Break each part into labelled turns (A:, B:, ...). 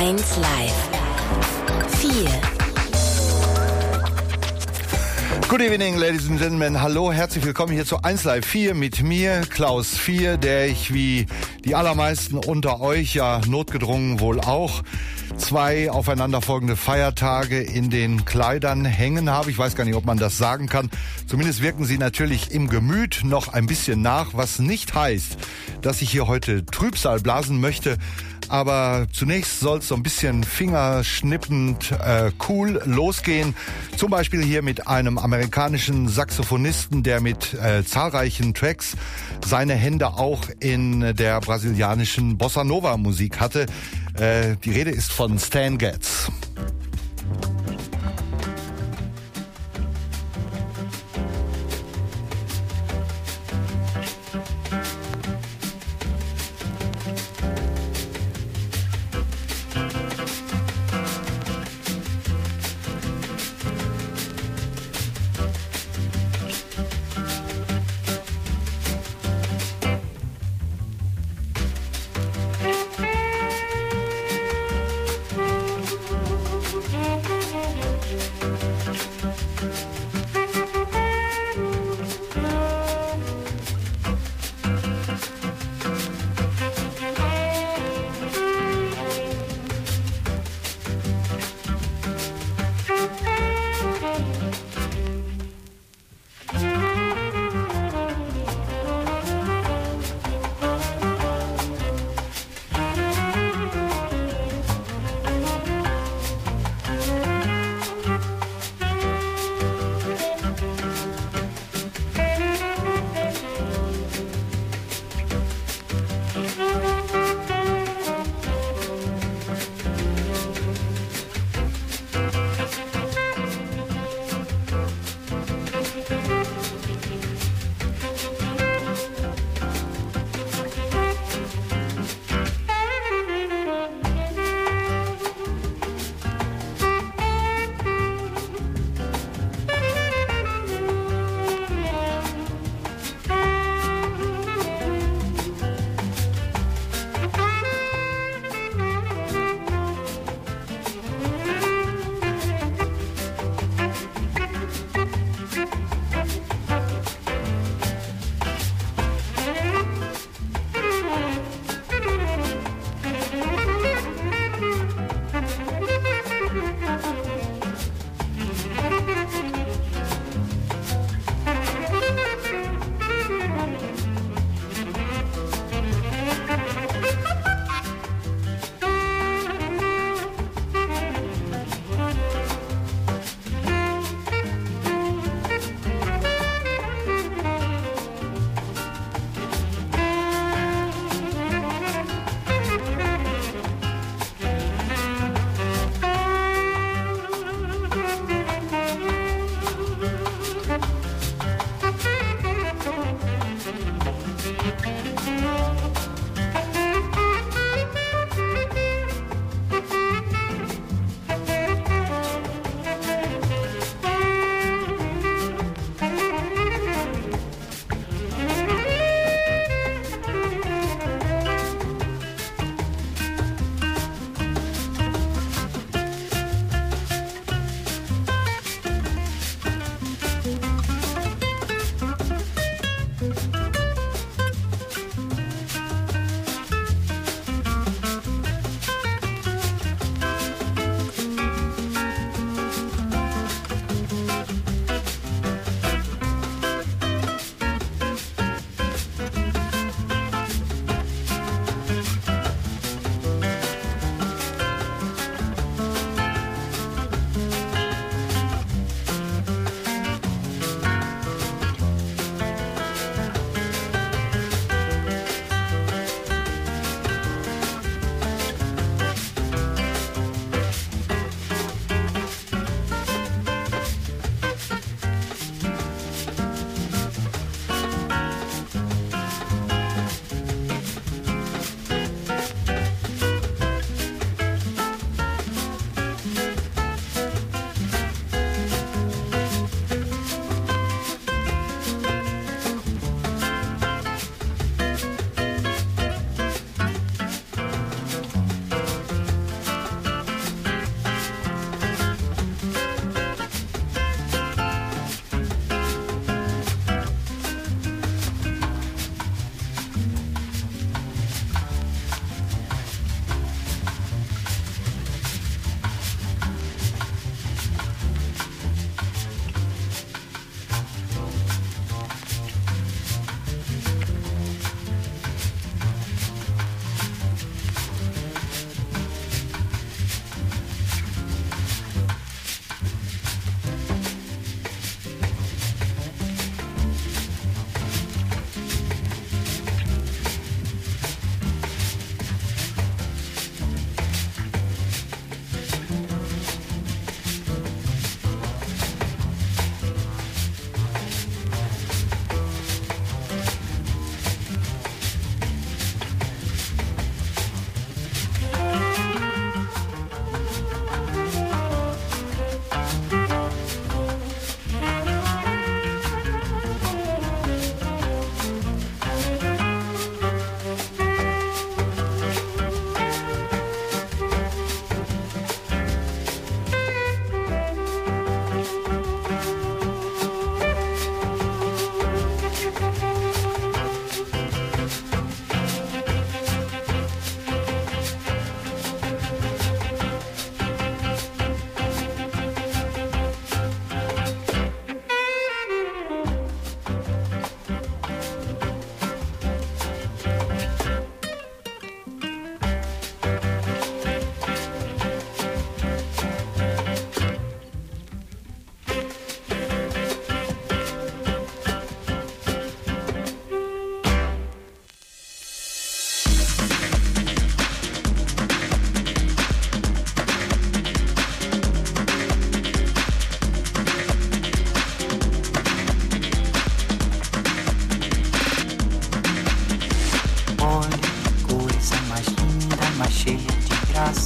A: 1 Live 4.
B: Good evening, ladies and gentlemen. Hallo, herzlich willkommen hier zu 1 Live 4 mit mir, Klaus 4, der ich wie die allermeisten unter euch ja notgedrungen wohl auch 2 aufeinanderfolgende Feiertage in den Kleidern hängen habe. Ich weiß gar nicht, ob man das sagen kann. Zumindest wirken sie natürlich im Gemüt noch ein bisschen nach, was nicht heißt, dass ich hier heute Trübsal blasen möchte. Aber zunächst soll es so ein bisschen fingerschnippend cool losgehen. Zum Beispiel hier mit einem amerikanischen Saxophonisten, der mit zahlreichen Tracks seine Hände auch in der brasilianischen Bossa Nova Musik hatte. Die Rede ist von Stan Getz.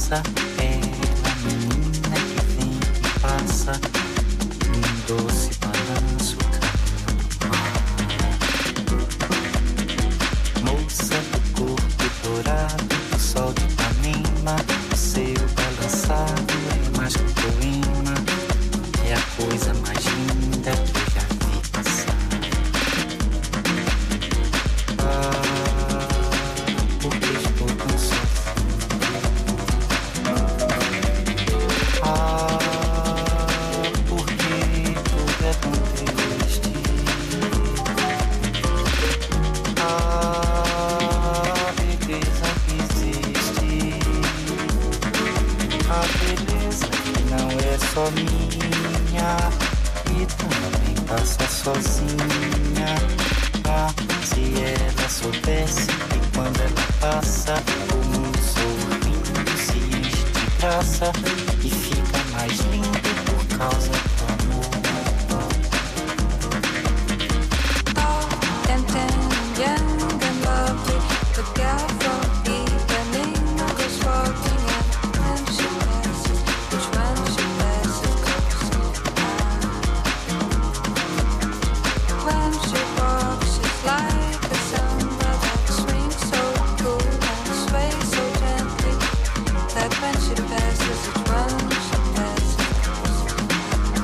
C: passa, ela menina que vem e passa, num doce balanço caminho. Moça do corpo dourado, do sol de Ipanema, o seu balançado é mais que um poema, é a coisa mais linda que eu já vi passar. Porque estou tão sozinho. Porque tudo é tão triste. A beleza que existe, a beleza que não é só minha e também passa sozinha. Se ela soubesse que quando ela passa, o mundo sorrindo se enche de graça e fica mais lindo por causa do amor.
D: And young and lovely, the girl from Ipanema goes walking, and when she passes, each one she passes close by. When she walks, she's like a samba that swings so cool and sways so gently, that when she passes, each one she passes close by.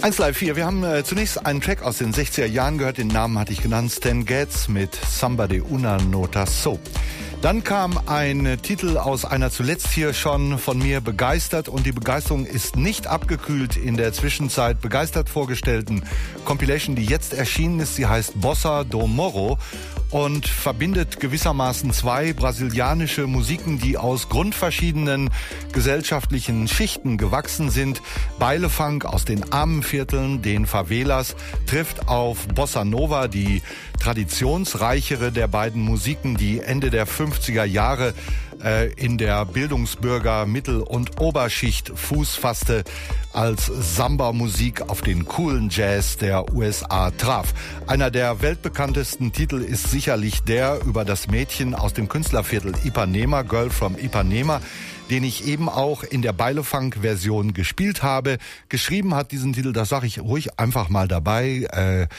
B: 1 Live 4, wir haben zunächst einen Track aus den 60er Jahren gehört, den Namen hatte ich genannt, Stan Getz mit Somebody Una Nota So. Dann kam ein Titel aus einer zuletzt hier schon von mir begeistert und die Begeisterung ist nicht abgekühlt in der Zwischenzeit begeistert vorgestellten Compilation, die jetzt erschienen ist. Sie heißt Bossa do Morro und verbindet gewissermaßen zwei brasilianische Musiken, die aus grundverschiedenen gesellschaftlichen Schichten gewachsen sind. Bailefunk aus den armen Vierteln, den Favelas, trifft auf Bossa Nova, die traditionsreichere der beiden Musiken, die Ende der 50er Jahre in der Bildungsbürger-, Mittel- und Oberschicht Fuß fasste, als Samba-Musik auf den coolen Jazz der USA traf. Einer der weltbekanntesten Titel ist sicherlich der über das Mädchen aus dem Künstlerviertel Ipanema, Girl from Ipanema, den ich eben auch in der Bailefunk-Version gespielt habe. Geschrieben hat diesen Titel, das sage ich ruhig einfach mal dabei,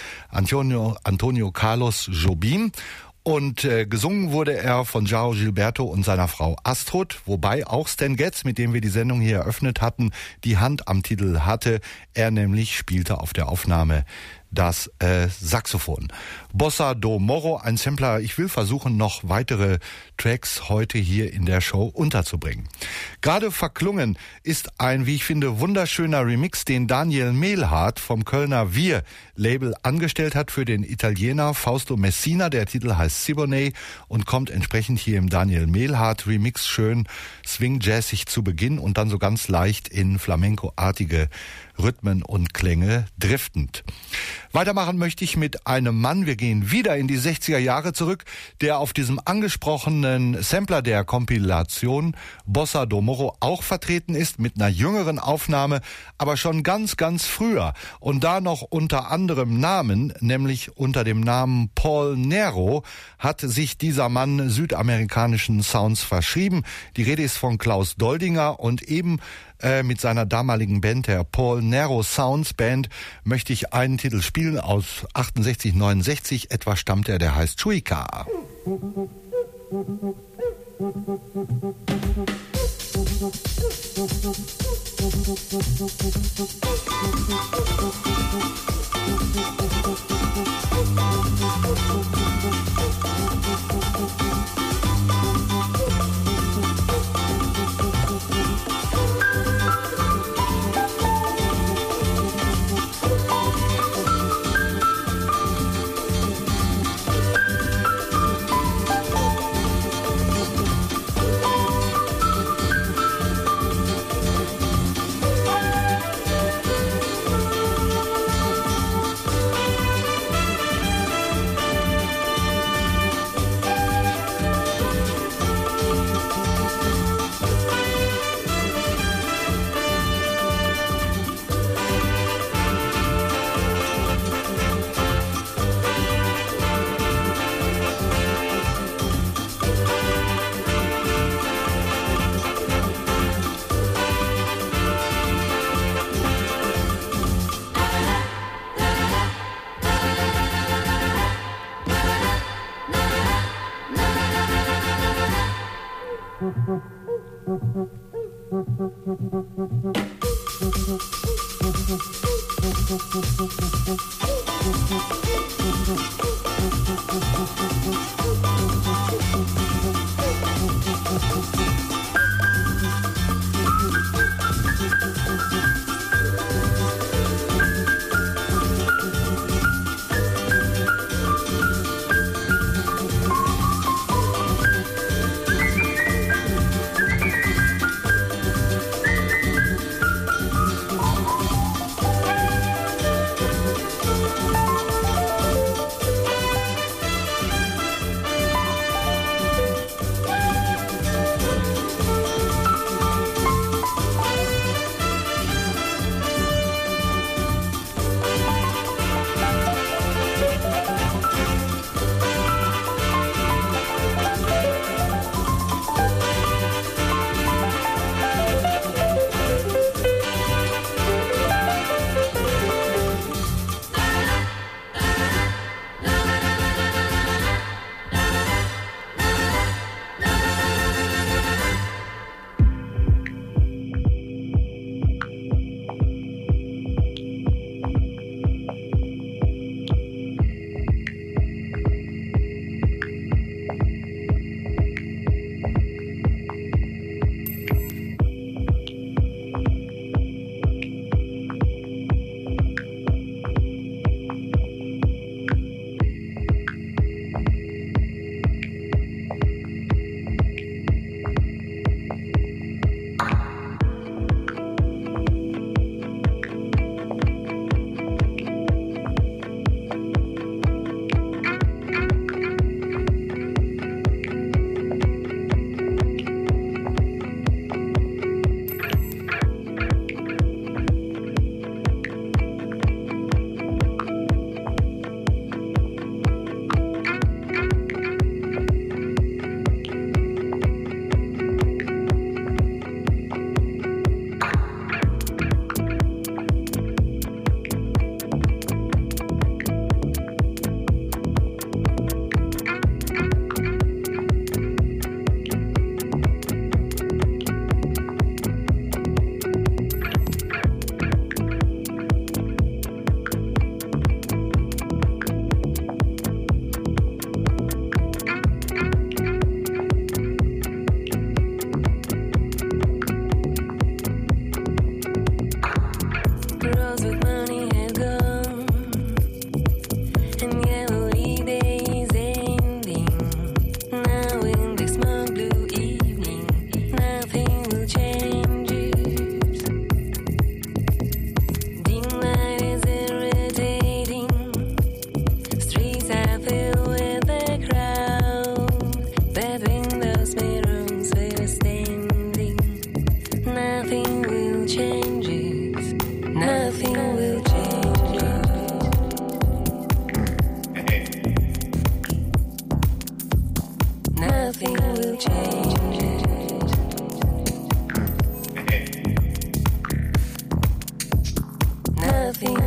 B: Antonio Carlos Jobim. Und gesungen wurde er von João Gilberto und seiner Frau Astrud, wobei auch Stan Getz, mit dem wir die Sendung hier eröffnet hatten, die Hand am Titel hatte. Er nämlich spielte auf der Aufnahme das Saxophon. Bossa do Morro, ein Sampler. Ich will versuchen, noch weitere Tracks heute hier in der Show unterzubringen. Gerade verklungen ist ein, wie ich finde, wunderschöner Remix, den Daniel Mehlhardt vom Kölner Wir-Label angestellt hat für den Italiener Fausto Messina. Der Titel heißt Siboney und kommt entsprechend hier im Daniel Mehlhardt Remix schön swing-jazzig zu Beginn und dann so ganz leicht in Flamenco-artige Rhythmen und Klänge driftend. Weitermachen möchte ich mit einem Mann, wir gehen wieder in die 60er Jahre zurück, der auf diesem angesprochenen Sampler der Kompilation Bossa do Morro auch vertreten ist, mit einer jüngeren Aufnahme, aber schon ganz, ganz früher. Und da noch unter anderem Namen, nämlich unter dem Namen Paul Nero, hat sich dieser Mann südamerikanischen Sounds verschrieben. Die Rede ist von Klaus Doldinger und eben mit seiner damaligen Band, der Paul Nero Sounds Band, möchte ich einen Titel spielen aus 68, 69. Etwa stammt er, der heißt Chuica.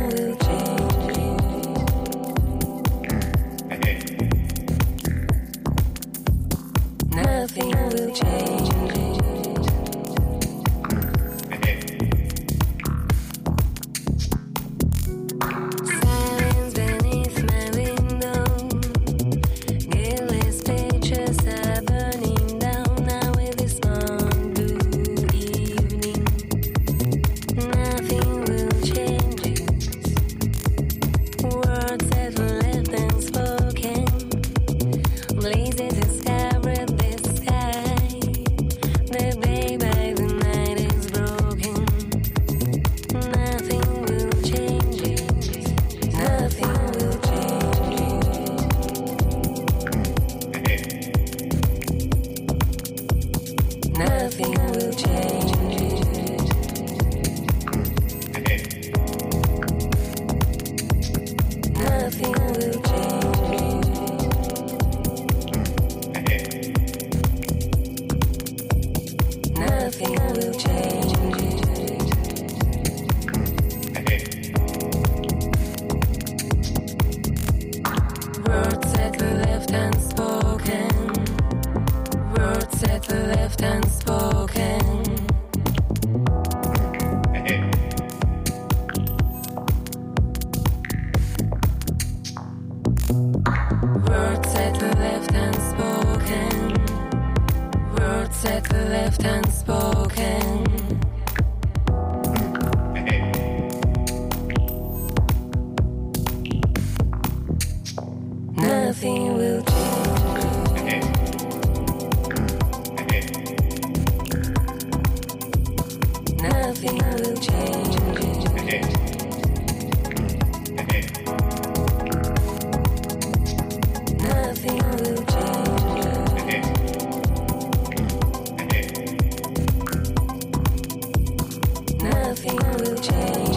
D: will change. Nothing will change. Silence beneath my window. Gillis pictures are burning down now with this long blue evening. Nothing will change. Words that were left unspoken. Blazes discovered the sky. The day by the night is broken. Nothing will change. Nothing will change. Nothing will change. Nothing will change. Nothing will change. Words that were left unspoken. Words that were left unspoken. Words that were left unspoken. Words that were left unspoken. Nothing will change. Nothing will change. Nothing will change. Nothing will change.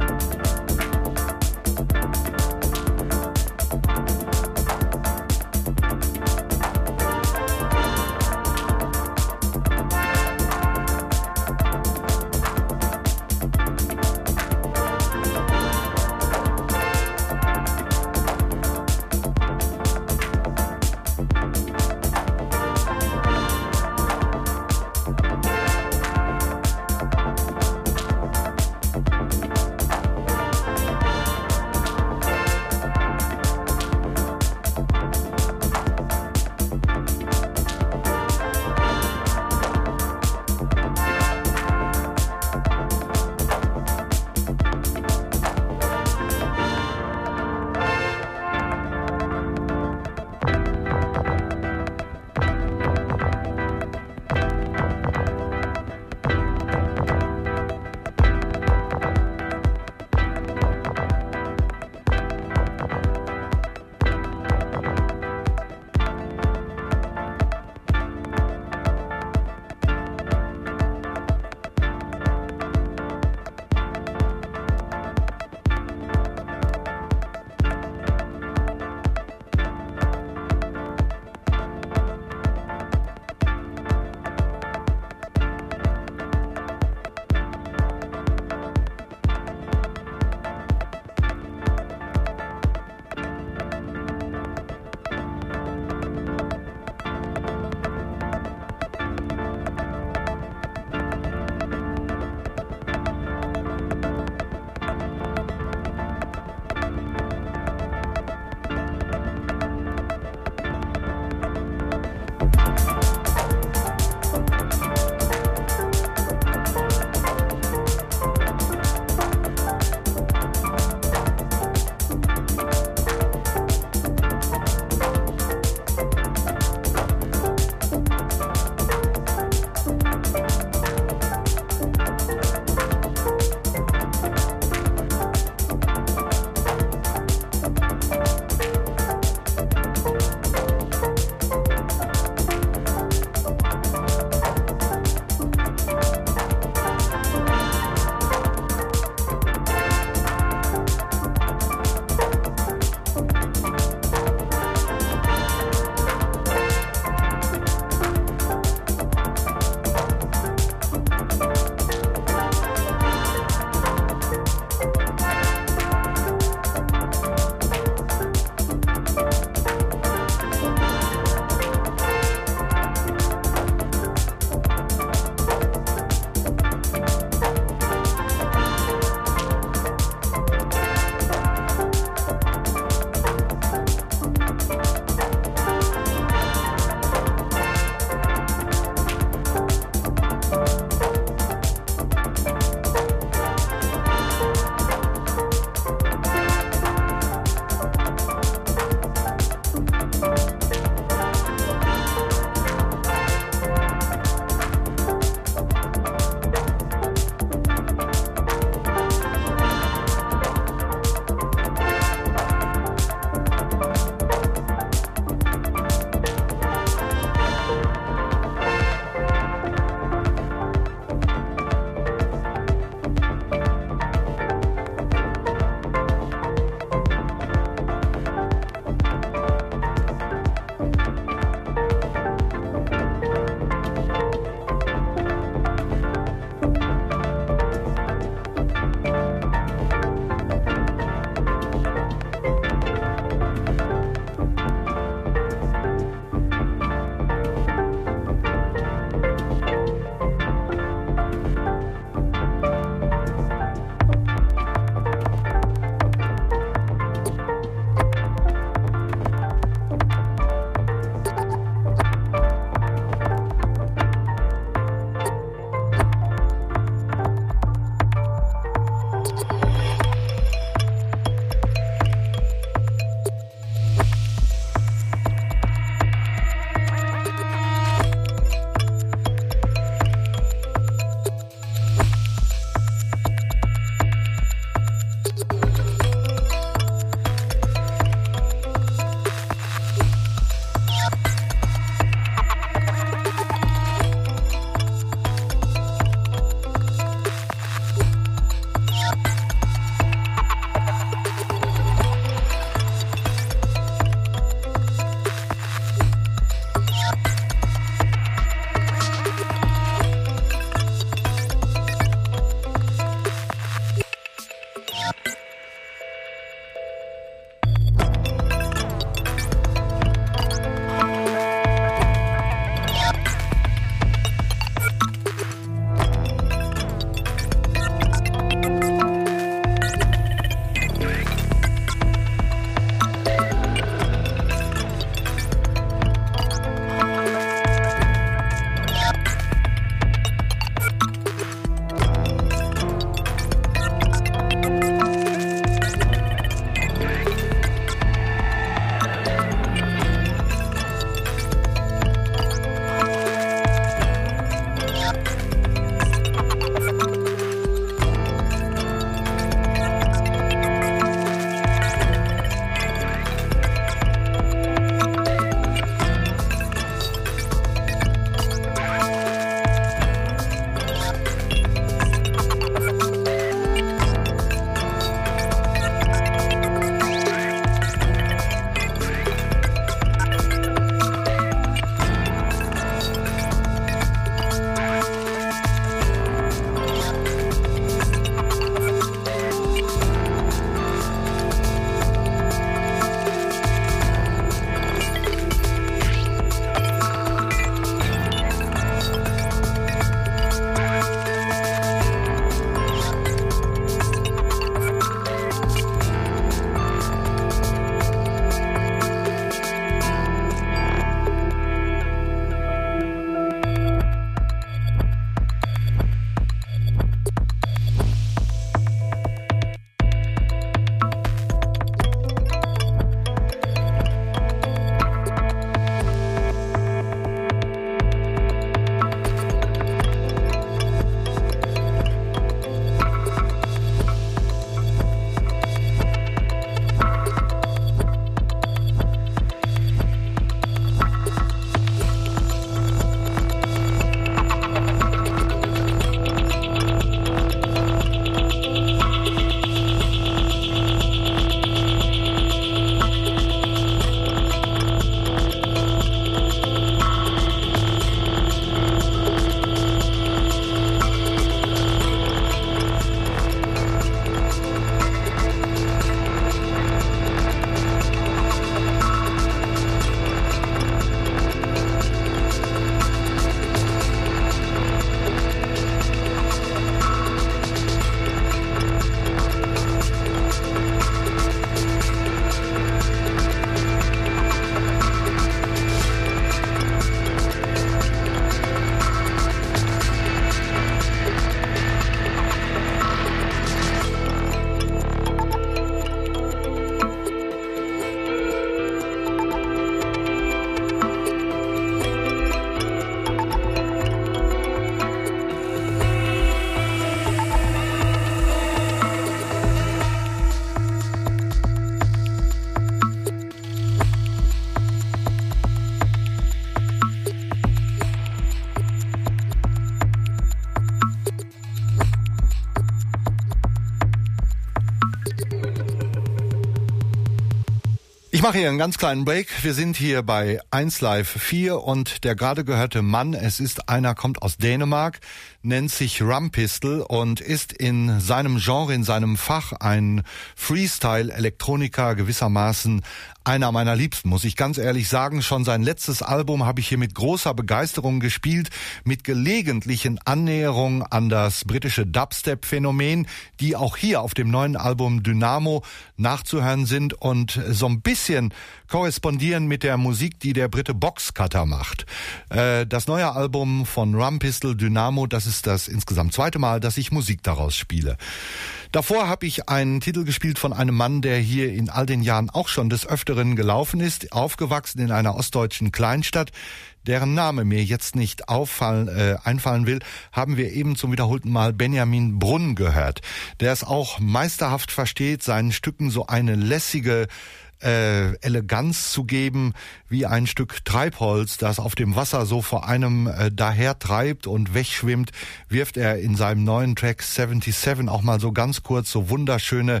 B: mache hier einen ganz kleinen Break. Wir sind hier bei 1 Live 4 und der gerade gehörte Mann, kommt aus Dänemark, nennt sich Rumpistol und ist in seinem Genre, in seinem Fach ein Freestyle-Elektroniker gewissermaßen einer meiner Liebsten, muss ich ganz ehrlich sagen. Schon sein letztes Album habe ich hier mit großer Begeisterung gespielt, mit gelegentlichen Annäherungen an das britische Dubstep-Phänomen, die auch hier auf dem neuen Album Dynamo nachzuhören sind und so ein bisschen korrespondieren mit der Musik, die der Brite Boxcutter macht. Das neue Album von Rumpistol, Dynamo, das ist das insgesamt zweite Mal, dass ich Musik daraus spiele. Davor habe ich einen Titel gespielt von einem Mann, der hier in all den Jahren auch schon des Öfteren gelaufen ist, aufgewachsen in einer ostdeutschen Kleinstadt, deren Name mir jetzt nicht einfallen will, haben wir eben zum wiederholten Mal Benjamin Brunn gehört, der es auch meisterhaft versteht, seinen Stücken so eine lässige Eleganz zu geben, wie ein Stück Treibholz, das auf dem Wasser so vor einem daher treibt und wegschwimmt, wirft er in seinem neuen Track 77 auch mal so ganz kurz so wunderschöne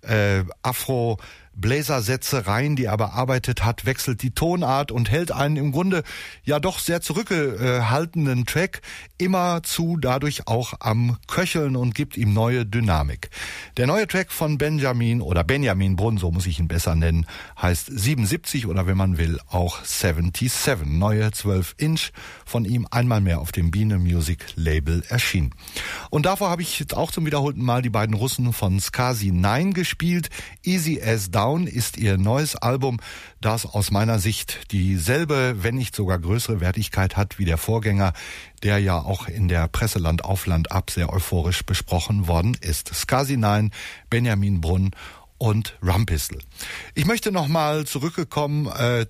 B: Afro-Bläsersätze rein, die er bearbeitet hat, wechselt die Tonart und hält einen im Grunde ja doch sehr zurückgehaltenen Track immerzu dadurch auch am Köcheln und gibt ihm neue Dynamik. Der neue Track von Benjamin Brunn, so muss ich ihn besser nennen, heißt 77 oder wenn man will auch 77. Neue 12-Inch von ihm einmal mehr auf dem Biene Music Label erschienen. Und davor habe ich jetzt auch zum wiederholten Mal die beiden Russen von Skazi 9 gespielt. Easy as Down ist ihr neues Album, das aus meiner Sicht dieselbe, wenn nicht sogar größere Wertigkeit hat wie der Vorgänger, der ja auch in der Presse Land auf Land ab sehr euphorisch besprochen worden ist. Skazi 9, Benjamin Brunn und Rumpistol. Ich möchte nochmal zurückkommen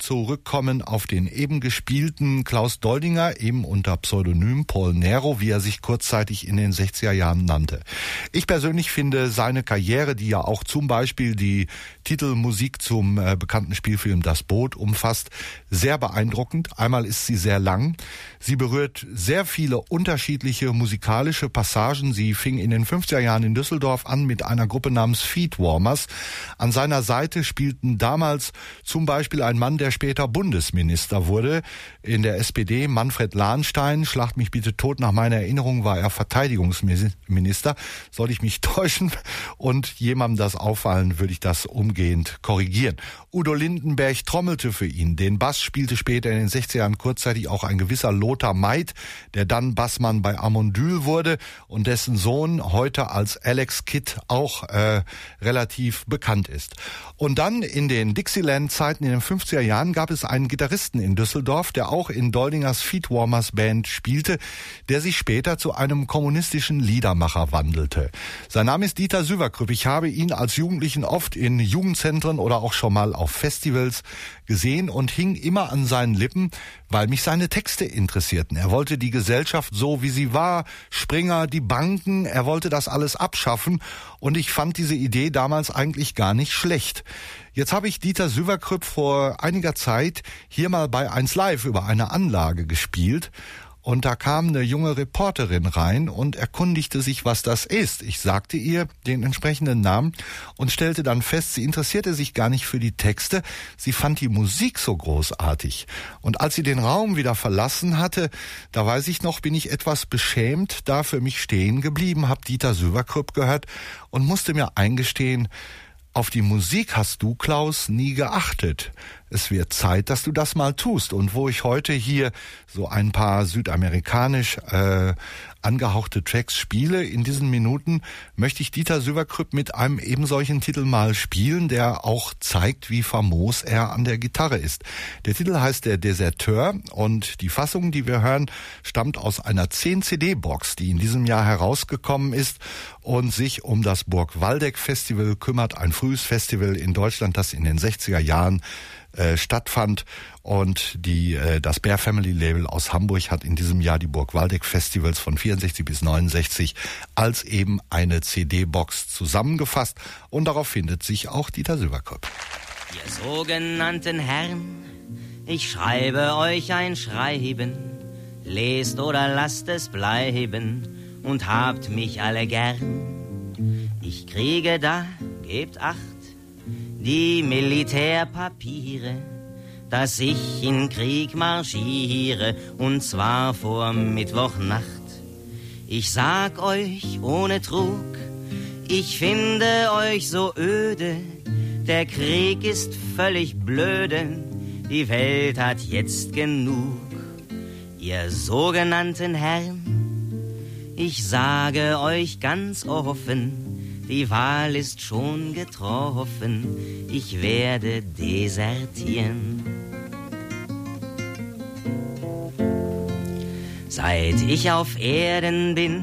B: auf den eben gespielten Klaus Doldinger, eben unter Pseudonym Paul Nero, wie er sich kurzzeitig in den 60er Jahren nannte. Ich persönlich finde seine Karriere, die ja auch zum Beispiel die Titelmusik zum bekannten Spielfilm Das Boot umfasst, sehr beeindruckend. Einmal ist sie sehr lang. Sie berührt sehr viele unterschiedliche musikalische Passagen. Sie fing in den 50er Jahren in Düsseldorf an mit einer Gruppe namens Feetwarmers. An seiner Seite spielten damals zum Beispiel ein Mann, der später Bundesminister wurde in der SPD, Manfred Lahnstein. Schlagt mich bitte tot, nach meiner Erinnerung war er Verteidigungsminister. Soll ich mich täuschen und jemandem das auffallen, würde ich das umgehend korrigieren. Udo Lindenberg trommelte für ihn. Den Bass spielte später in den 60er Jahren kurzzeitig auch ein gewisser Lothar Maid, der dann Bassmann bei Amondyl wurde und dessen Sohn heute als Alex Kidd auch relativ bekannt ist. Und dann in den Dixieland-Zeiten in den 50er Jahren gab es einen Gitarristen in Düsseldorf, der auch in Doldingers Feetwarmers Band spielte, der sich später zu einem kommunistischen Liedermacher wandelte. Sein Name ist Dieter Süverkrüpp. Ich habe ihn als Jugendlichen oft in Jugendzentren oder auch schon mal auf Festivals gesehen und hing immer an seinen Lippen, weil mich seine Texte interessierten. Er wollte die Gesellschaft so, wie sie war, Springer, die Banken, er wollte das alles abschaffen und ich fand diese Idee damals eigentlich gar nicht schlecht. Jetzt habe ich Dieter Süverkrüpp vor einiger Zeit hier mal bei 1 Live über eine Anlage gespielt. Und da kam eine junge Reporterin rein und erkundigte sich, was das ist. Ich sagte ihr den entsprechenden Namen und stellte dann fest, sie interessierte sich gar nicht für die Texte. Sie fand die Musik so großartig. Und als sie den Raum wieder verlassen hatte, da weiß ich noch, bin ich etwas beschämt da für mich stehen geblieben, habe Dieter Süverkrüpp gehört und musste mir eingestehen, auf die Musik hast du, Klaus, nie geachtet. Es wird Zeit, dass du das mal tust. Und wo ich heute hier so ein paar südamerikanisch angehauchte Tracks spiele, in diesen Minuten möchte ich Dieter Süverkrüpp mit einem eben solchen Titel mal spielen, der auch zeigt, wie famos er an der Gitarre ist. Der Titel heißt Der Deserteur und die Fassung, die wir hören, stammt aus einer 10-CD-Box, die in diesem Jahr herausgekommen ist und sich um das Burg Waldeck Festival kümmert, ein frühes Festival in Deutschland, das in den 60er Jahren stattfand und das Bear Family Label aus Hamburg hat in diesem Jahr die Burg Waldeck Festivals von 64 bis 69 als eben eine CD-Box zusammengefasst und darauf findet sich auch Dieter Süverkrüpp.
E: Ihr sogenannten Herren, ich schreibe euch ein Schreiben, lest oder lasst es bleiben und habt mich alle gern. Ich kriege da, gebt Acht, die Militärpapiere, dass ich in Krieg marschiere, und zwar vor Mittwochnacht. Ich sag euch ohne Trug, ich finde euch so öde, der Krieg ist völlig blöde, die Welt hat jetzt genug. Ihr sogenannten Herren, ich sage euch ganz offen, die Wahl ist schon getroffen, ich werde desertieren. Seit ich auf Erden bin,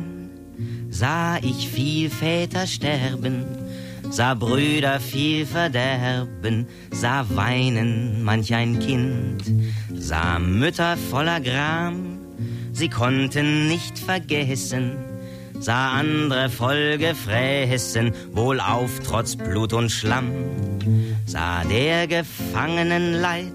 E: sah ich viel Väter sterben, sah Brüder viel verderben, sah weinen manch ein Kind, sah Mütter voller Gram, sie konnten nicht vergessen, sah andere voll gefressen, wohlauf trotz Blut und Schlamm, sah der Gefangenen Leid,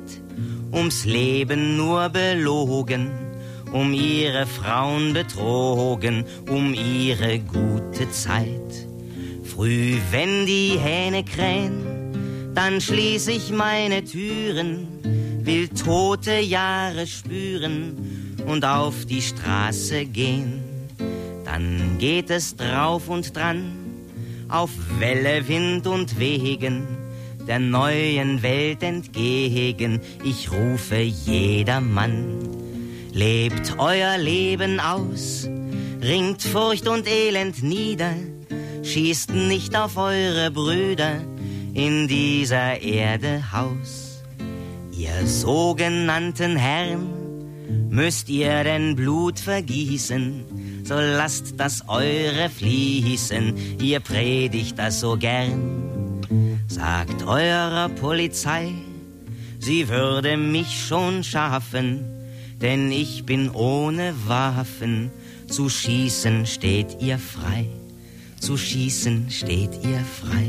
E: ums Leben nur belogen, um ihre Frauen betrogen, um ihre gute Zeit. Früh, wenn die Hähne krähen, dann schließ ich meine Türen, will tote Jahre spüren und auf die Straße gehen. Dann geht es drauf und dran, auf Welle, Wind und Wegen, der neuen Welt entgegen. Ich rufe jedermann, lebt euer Leben aus, ringt Furcht und Elend nieder, schießt nicht auf eure Brüder in dieser Erde Haus. Ihr sogenannten Herren, müsst ihr denn Blut vergießen, so lasst das eure fließen, ihr predigt das so gern. Sagt eurer Polizei, sie würde mich schon schaffen, denn ich bin ohne Waffen, zu schießen steht ihr frei, zu schießen steht ihr frei.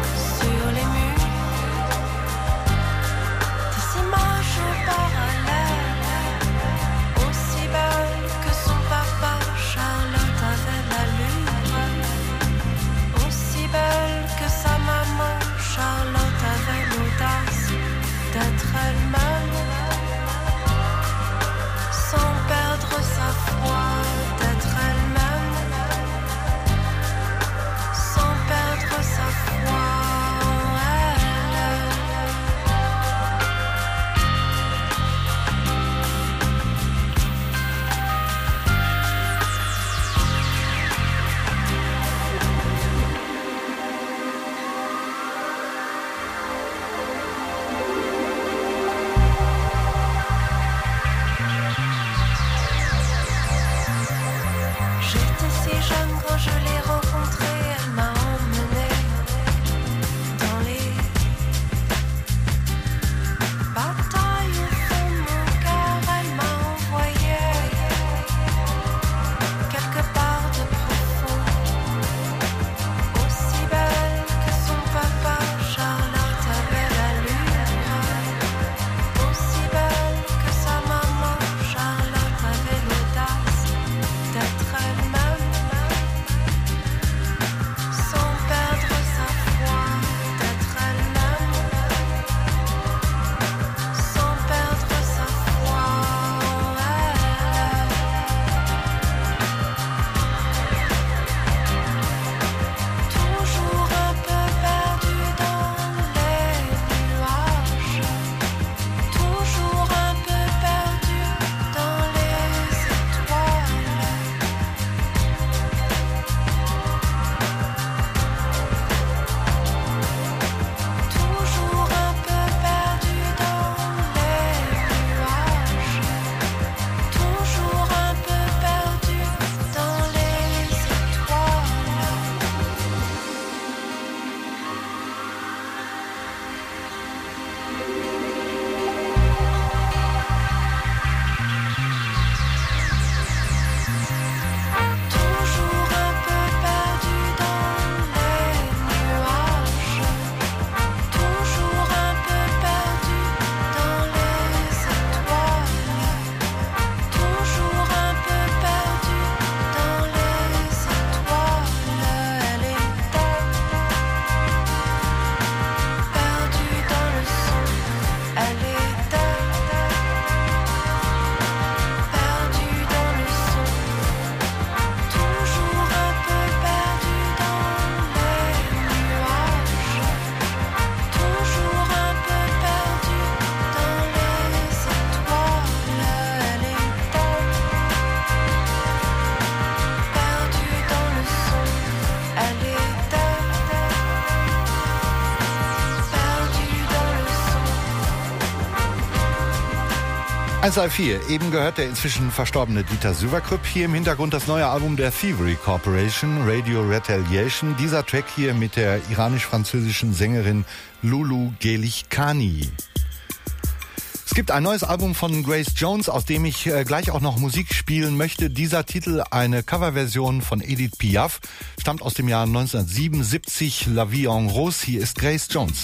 D: Des images parallèles
B: 134, eben gehört der inzwischen verstorbene Dieter Syverkrüpp. Hier im Hintergrund das neue Album der Thievery Corporation, Radio Retaliation. Dieser Track hier mit der iranisch-französischen Sängerin Lulu Gelichkani. Es gibt ein neues Album von Grace Jones, aus dem ich gleich auch noch Musik spielen möchte. Dieser Titel, eine Coverversion von Edith Piaf, stammt aus dem Jahr 1977, La Vie en Rose. Hier ist Grace Jones.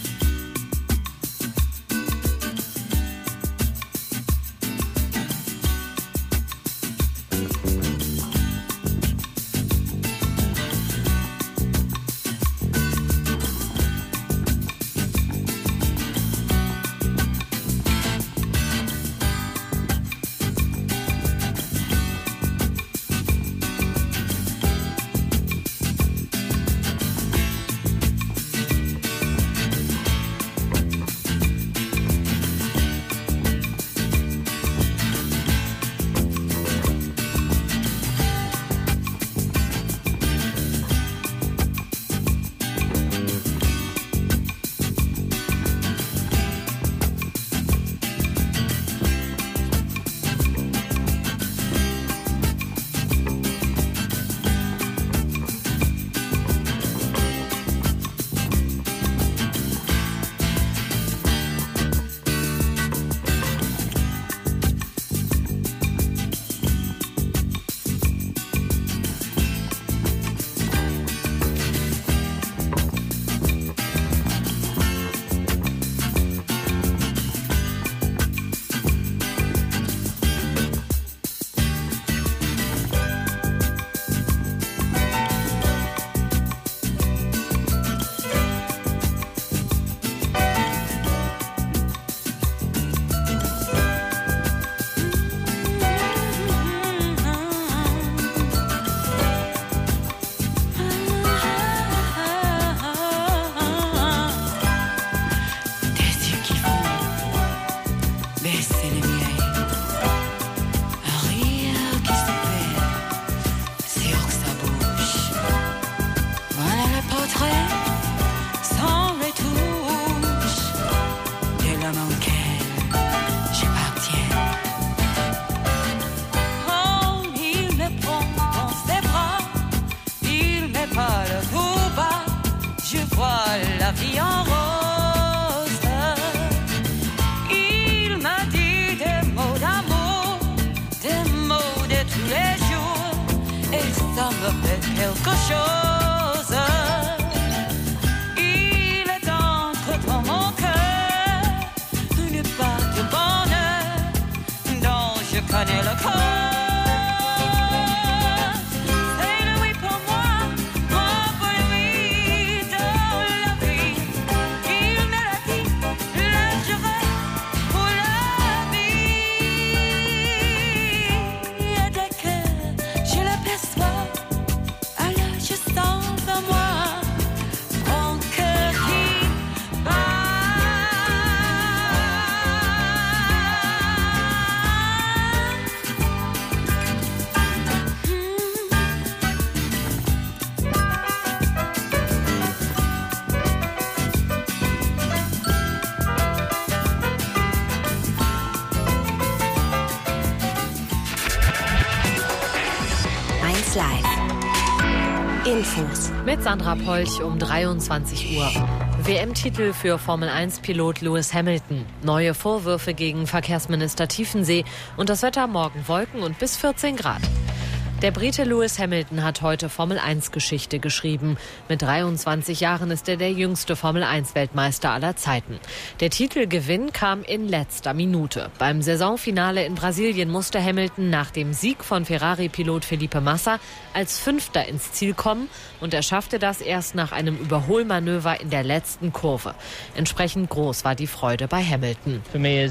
A: Infos.
F: Mit Sandra Polch um 23 Uhr. WM-Titel für Formel-1-Pilot Lewis Hamilton. Neue Vorwürfe gegen Verkehrsminister Tiefensee und das Wetter morgen Wolken und bis 14 Grad. Der Brite Lewis Hamilton hat heute Formel-1-Geschichte geschrieben. Mit 23 Jahren ist er der jüngste Formel-1-Weltmeister aller Zeiten. Der Titelgewinn kam in letzter Minute. Beim Saisonfinale in Brasilien musste Hamilton nach dem Sieg von Ferrari-Pilot Felipe Massa als Fünfter ins Ziel kommen und er schaffte das erst nach einem Überholmanöver in der letzten Kurve. Entsprechend groß war die Freude bei Hamilton.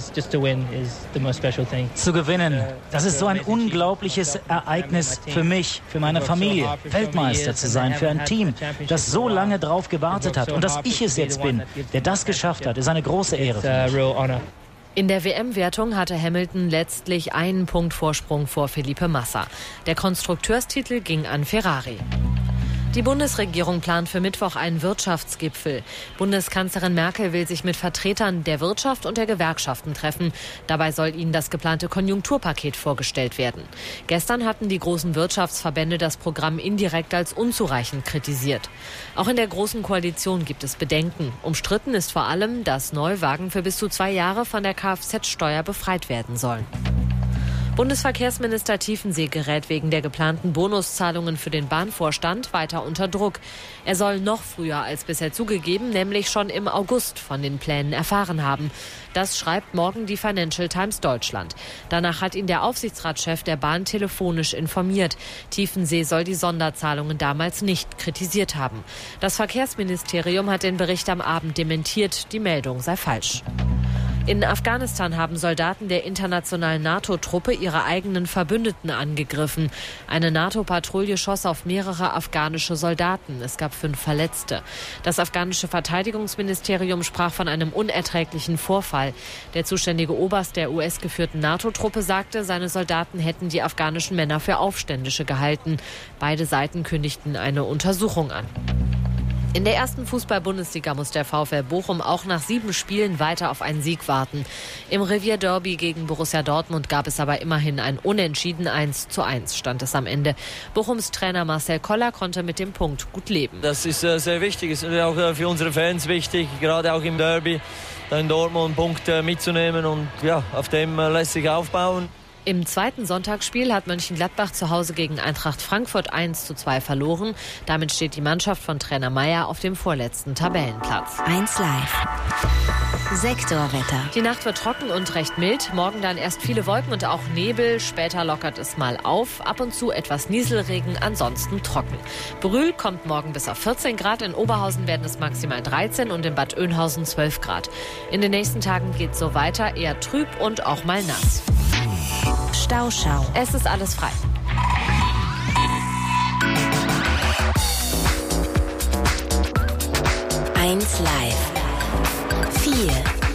G: Zu gewinnen, das ist so ein unglaubliches Ereignis für mich, für meine Familie. Weltmeister zu sein für ein Team, das so lange drauf gewartet hat und dass ich es jetzt bin, der das geschafft hat, ist eine große Ehre für mich.
F: In der WM-Wertung hatte Hamilton letztlich einen Punkt Vorsprung vor Felipe Massa. Der Konstrukteurstitel ging an Ferrari. Die Bundesregierung plant für Mittwoch einen Wirtschaftsgipfel. Bundeskanzlerin Merkel will sich mit Vertretern der Wirtschaft und der Gewerkschaften treffen. Dabei soll ihnen das geplante Konjunkturpaket vorgestellt werden. Gestern hatten die großen Wirtschaftsverbände das Programm indirekt als unzureichend kritisiert. Auch in der Großen Koalition gibt es Bedenken. Umstritten ist vor allem, dass Neuwagen für bis zu 2 Jahre von der Kfz-Steuer befreit werden sollen. Bundesverkehrsminister Tiefensee gerät wegen der geplanten Bonuszahlungen für den Bahnvorstand weiter unter Druck. Er soll noch früher als bisher zugegeben, nämlich schon im August, von den Plänen erfahren haben. Das schreibt morgen die Financial Times Deutschland. Danach hat ihn der Aufsichtsratschef der Bahn telefonisch informiert. Tiefensee soll die Sonderzahlungen damals nicht kritisiert haben. Das Verkehrsministerium hat den Bericht am Abend dementiert, die Meldung sei falsch. In Afghanistan haben Soldaten der internationalen NATO-Truppe ihre eigenen Verbündeten angegriffen. Eine NATO-Patrouille schoss auf mehrere afghanische Soldaten. Es gab 5 Verletzte. Das afghanische Verteidigungsministerium sprach von einem unerträglichen Vorfall. Der zuständige Oberst der US-geführten NATO-Truppe sagte, seine Soldaten hätten die afghanischen Männer für Aufständische gehalten. Beide Seiten kündigten eine Untersuchung an. In der ersten Fußball-Bundesliga muss der VfL Bochum auch nach 7 Spielen weiter auf einen Sieg warten. Im Revierderby gegen Borussia Dortmund gab es aber immerhin ein Unentschieden. 1:1 stand es am Ende. Bochums Trainer Marcel Koller konnte mit dem Punkt gut leben.
H: Das ist sehr wichtig, es ist auch für unsere Fans wichtig, gerade auch im Derby, in Dortmund einen Punkt mitzunehmen und ja, auf dem lässt sich aufbauen.
F: Im zweiten Sonntagsspiel hat Mönchengladbach zu Hause gegen Eintracht Frankfurt 1:2 verloren. Damit steht die Mannschaft von Trainer Meyer auf dem vorletzten Tabellenplatz.
A: 1 Live. Sektorwetter.
F: Die Nacht wird trocken und recht mild. Morgen dann erst viele Wolken und auch Nebel. Später lockert es mal auf. Ab und zu etwas Nieselregen, ansonsten trocken. Brühl kommt morgen bis auf 14 Grad. In Oberhausen werden es maximal 13 und in Bad Oeynhausen 12 Grad. In den nächsten Tagen geht es so weiter, eher trüb und auch mal nass.
A: Stauschau.
F: Es ist alles frei.
A: Eins Live. 4.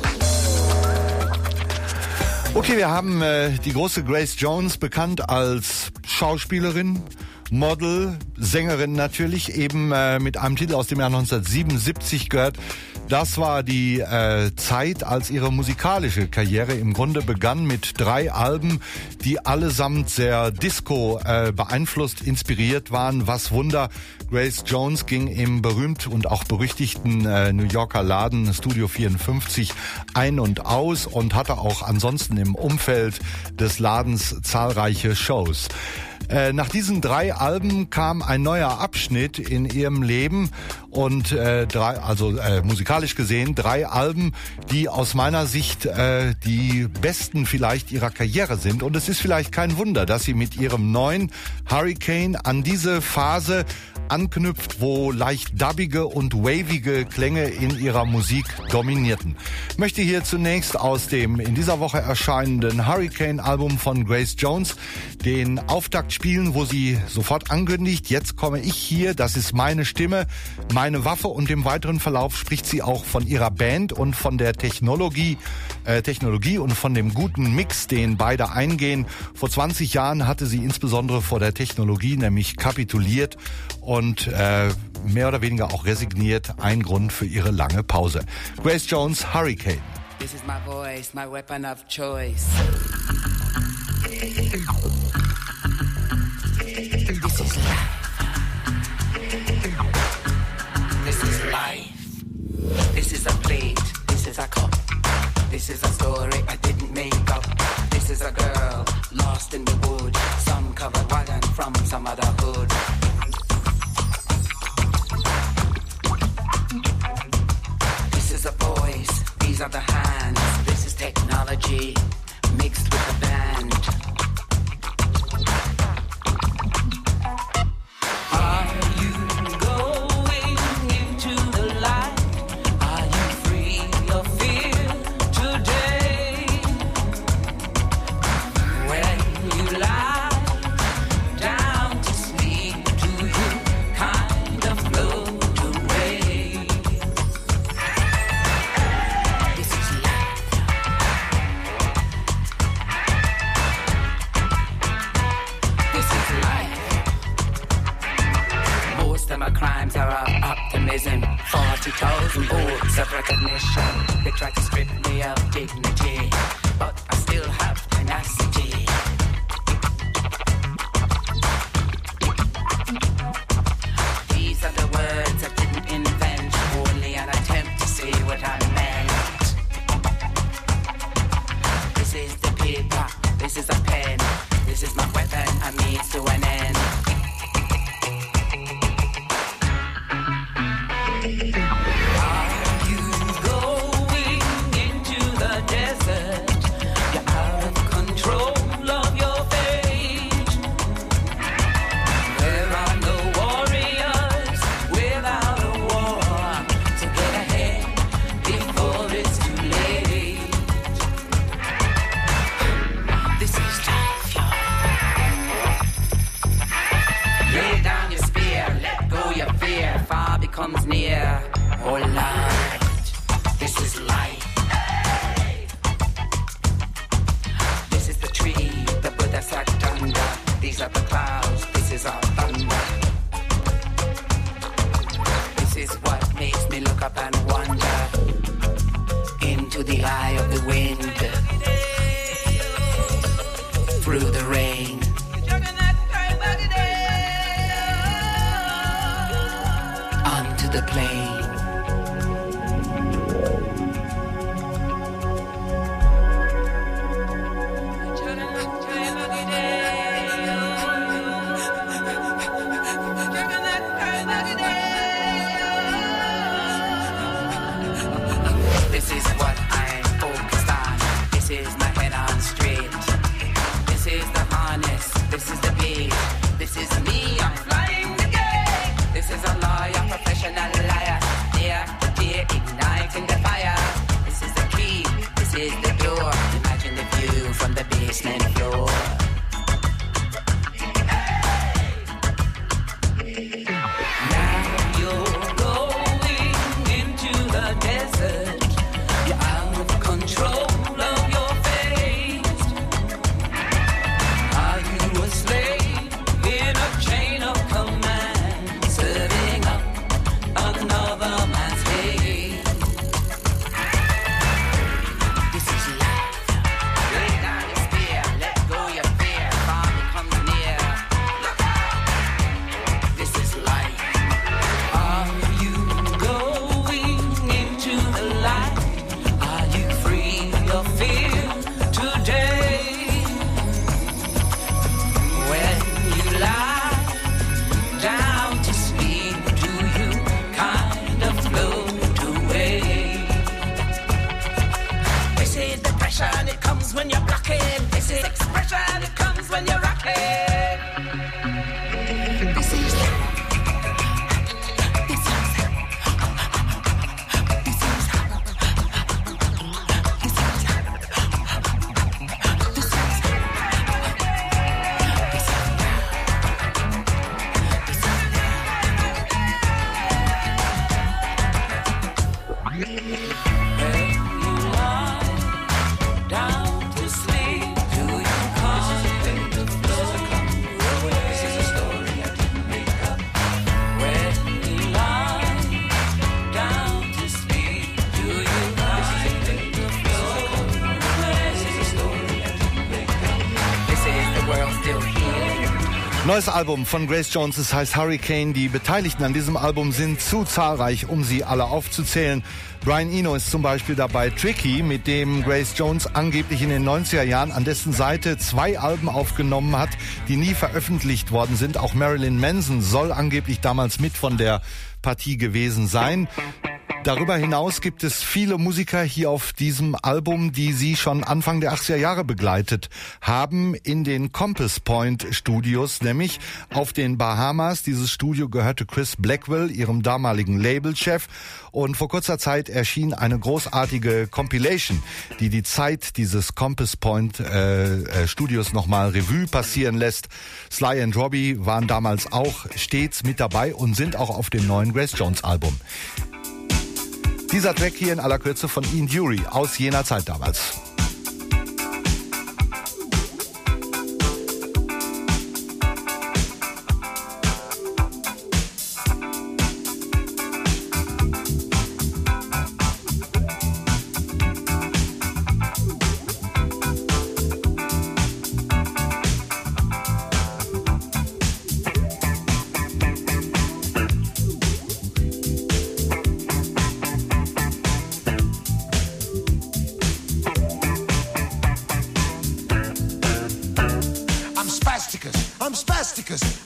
B: Okay, wir haben die große Grace Jones, bekannt als Schauspielerin, Model, Sängerin natürlich, eben mit einem Titel aus dem Jahr 1977 gehört. Das war die Zeit, als ihre musikalische Karriere im Grunde begann mit 3 Alben, die allesamt sehr Disco beeinflusst, inspiriert waren. Was Wunder, Grace Jones ging im berühmt und auch berüchtigten New Yorker Laden Studio 54 ein und aus und hatte auch ansonsten im Umfeld des Ladens zahlreiche Shows. Nach diesen 3 Alben kam ein neuer Abschnitt in ihrem Leben und musikalisch gesehen 3 Alben, die aus meiner Sicht die besten vielleicht ihrer Karriere sind. Und es ist vielleicht kein Wunder, dass sie mit ihrem neuen Hurricane an diese Phase anknüpft, wo leicht dubbige und wavige Klänge in ihrer Musik dominierten. Ich möchte hier zunächst aus dem in dieser Woche erscheinenden Hurricane-Album von Grace Jones den Auftakt spielen, wo sie sofort ankündigt, jetzt komme ich hier, das ist meine Stimme, meine Waffe, und im weiteren Verlauf spricht sie auch von ihrer Band und von der Technologie und von dem guten Mix, den beide eingehen. Vor 20 Jahren hatte sie insbesondere vor der Technologie nämlich kapituliert und mehr oder weniger auch resigniert. Ein Grund für ihre lange Pause. Grace Jones, Hurricane.
I: This is my voice, my weapon of choice. This is life. This is life. This is a plate. This is a cup. This is a story I didn't make up. This is a girl lost in the wood. Some covered wagon from some other hood. This is a voice. These are the hands. This is technology mixed with the band. This is isn't 40,000 boots of recognition. They try to strip me of dignity, but I still have tenacity. These are the words I didn't invent, only an attempt to say what I meant. This is the paper, this is a pen, this is my weapon, a means to an end. Are you going into the desert? You're out of control of your fate. There are no warriors without a war to get ahead before it's too late. This is life, y'all. Lay down your spear, let go your fear. Far becomes near. Oh Lord, this is life. This is the tree the Buddha sat under. These are the clouds, this is our thunder. This is what makes me look up and wonder into the eye of the wind, through the rain. Onto the plain. This is what I'm focused on. This is my head on straight. This is the harness. This is the beat. This is me. I'm flying the gate. This is a lawyer, professional liar. Day after day, igniting the fire. This is the key. This is the door. Imagine the view from the basement floor. Now you're going into the desert. You're out of control of your fate. Are you a slave in a chain of command, serving up another man's hate? This is life. Lay down your spear, let go your fear. Far becomes near. Look out. This is life. Are you going into the light? Are you free of fear today? When you lie down to sleep, do you kind of float away? This is the pressure and it comes when you're blocking. This is expression and it comes when you're rocking. This is down to sleep. Do you contemplate the flow? This is a story I didn't make up. When you lie down to sleep, do you contemplate the flow? This is a story I didn't make up. This is the world still here.
B: Neues Album von Grace Jones, es heißt Hurricane. Die Beteiligten an diesem Album sind zu zahlreich, um sie alle aufzuzählen. Brian Eno ist zum Beispiel dabei. Tricky, mit dem Grace Jones angeblich in den 90er Jahren an dessen Seite 2 Alben aufgenommen hat, die nie veröffentlicht worden sind. Auch Marilyn Manson soll angeblich damals mit von der Partie gewesen sein. Darüber hinaus gibt es viele Musiker hier auf diesem Album, die sie schon Anfang der 80er Jahre begleitet haben in den Compass Point Studios, nämlich auf den Bahamas. Dieses Studio gehörte Chris Blackwell, ihrem damaligen Labelchef. Und vor kurzer Zeit erschien eine großartige Compilation, die die Zeit dieses Compass Point Studios nochmal Revue passieren lässt. Sly and Robbie waren damals auch stets mit dabei und sind auch auf dem neuen Grace Jones Album. Dieser Track hier in aller Kürze von Ian Dury aus jener Zeit damals.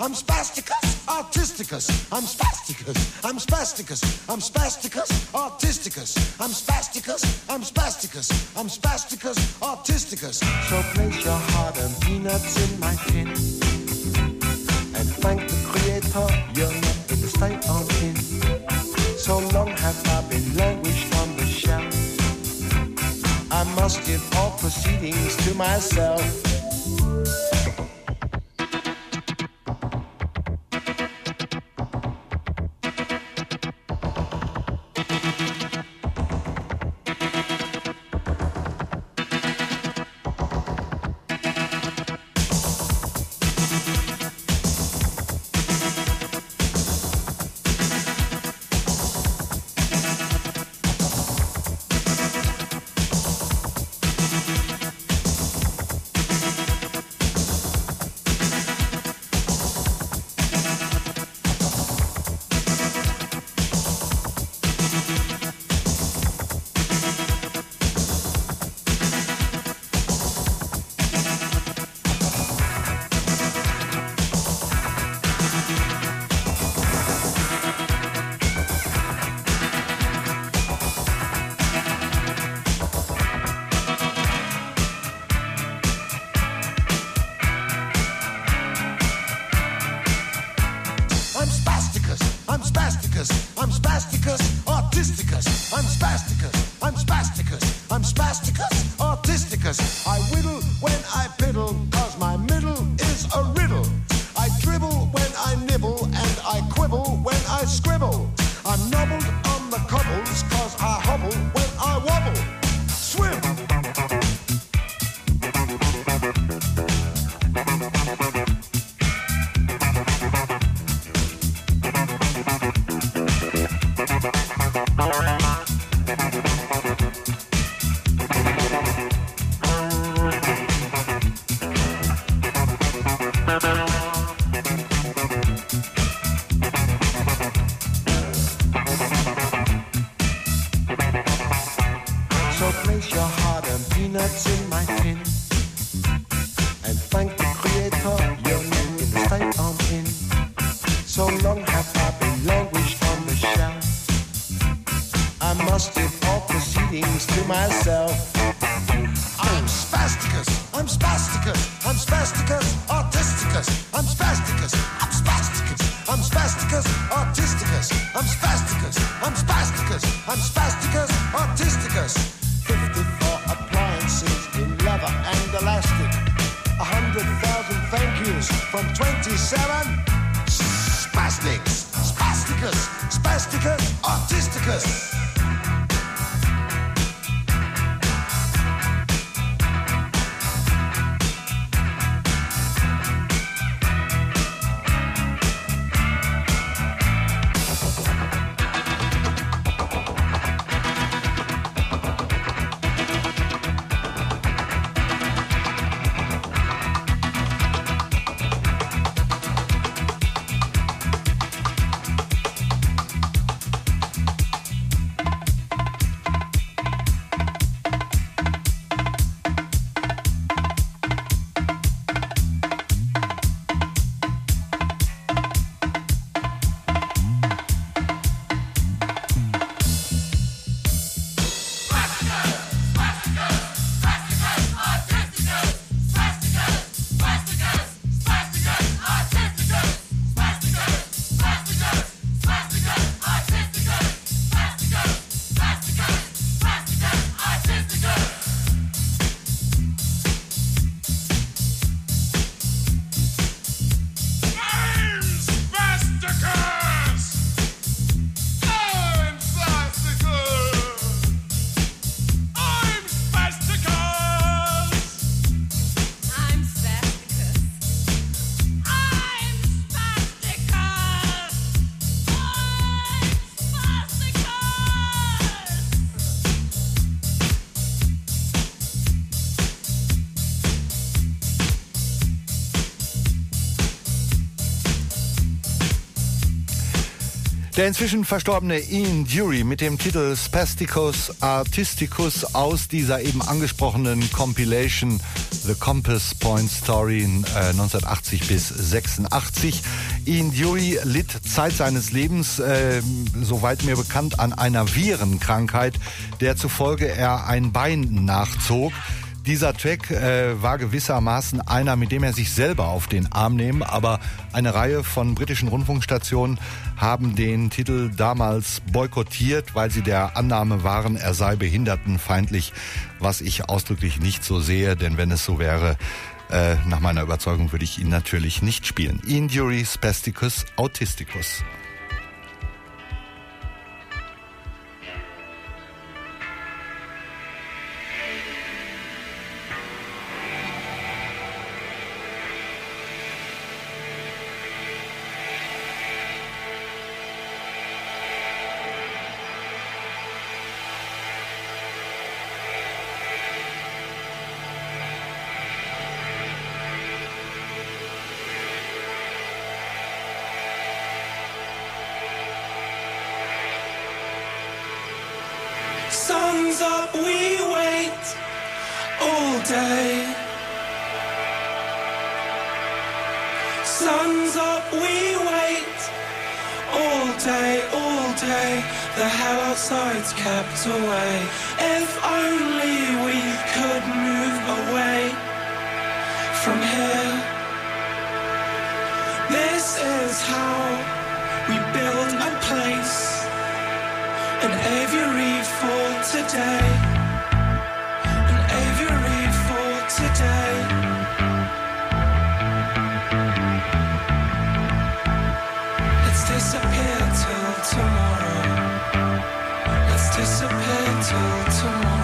J: I'm spasticus, artisticus. I'm spasticus, I'm spasticus, I'm spasticus, artisticus. I'm spasticus, I'm spasticus, I'm spasticus, artisticus.
K: So place your heart and peanuts in my tin, and thank the Creator you're not in the state I'm in. So long have I been languished on the shelf, I must give all proceedings to myself.
B: Der inzwischen verstorbene Ian Dury mit dem Titel Spasticus Artisticus aus dieser eben angesprochenen Compilation The Compass Point Story 1980 bis 86. Ian Dury litt Zeit seines Lebens, soweit mir bekannt, an einer Virenkrankheit, der zufolge er ein Bein nachzog. Dieser Track war gewissermaßen einer, mit dem er sich selber auf den Arm nahm, aber eine Reihe von britischen Rundfunkstationen haben den Titel damals boykottiert, weil sie der Annahme waren, er sei behindertenfeindlich, was ich ausdrücklich nicht so sehe, denn wenn es so wäre, nach meiner Überzeugung würde ich ihn natürlich nicht spielen. Ian Dury, Spasticus Autisticus.
L: Sun's up, we wait all day. Sun's up, we wait all day, all day. The hell outside's kept away. If only we could move away from here. This is how we build a place. An aviary for today. An aviary for today. Let's disappear till tomorrow. Let's disappear till tomorrow.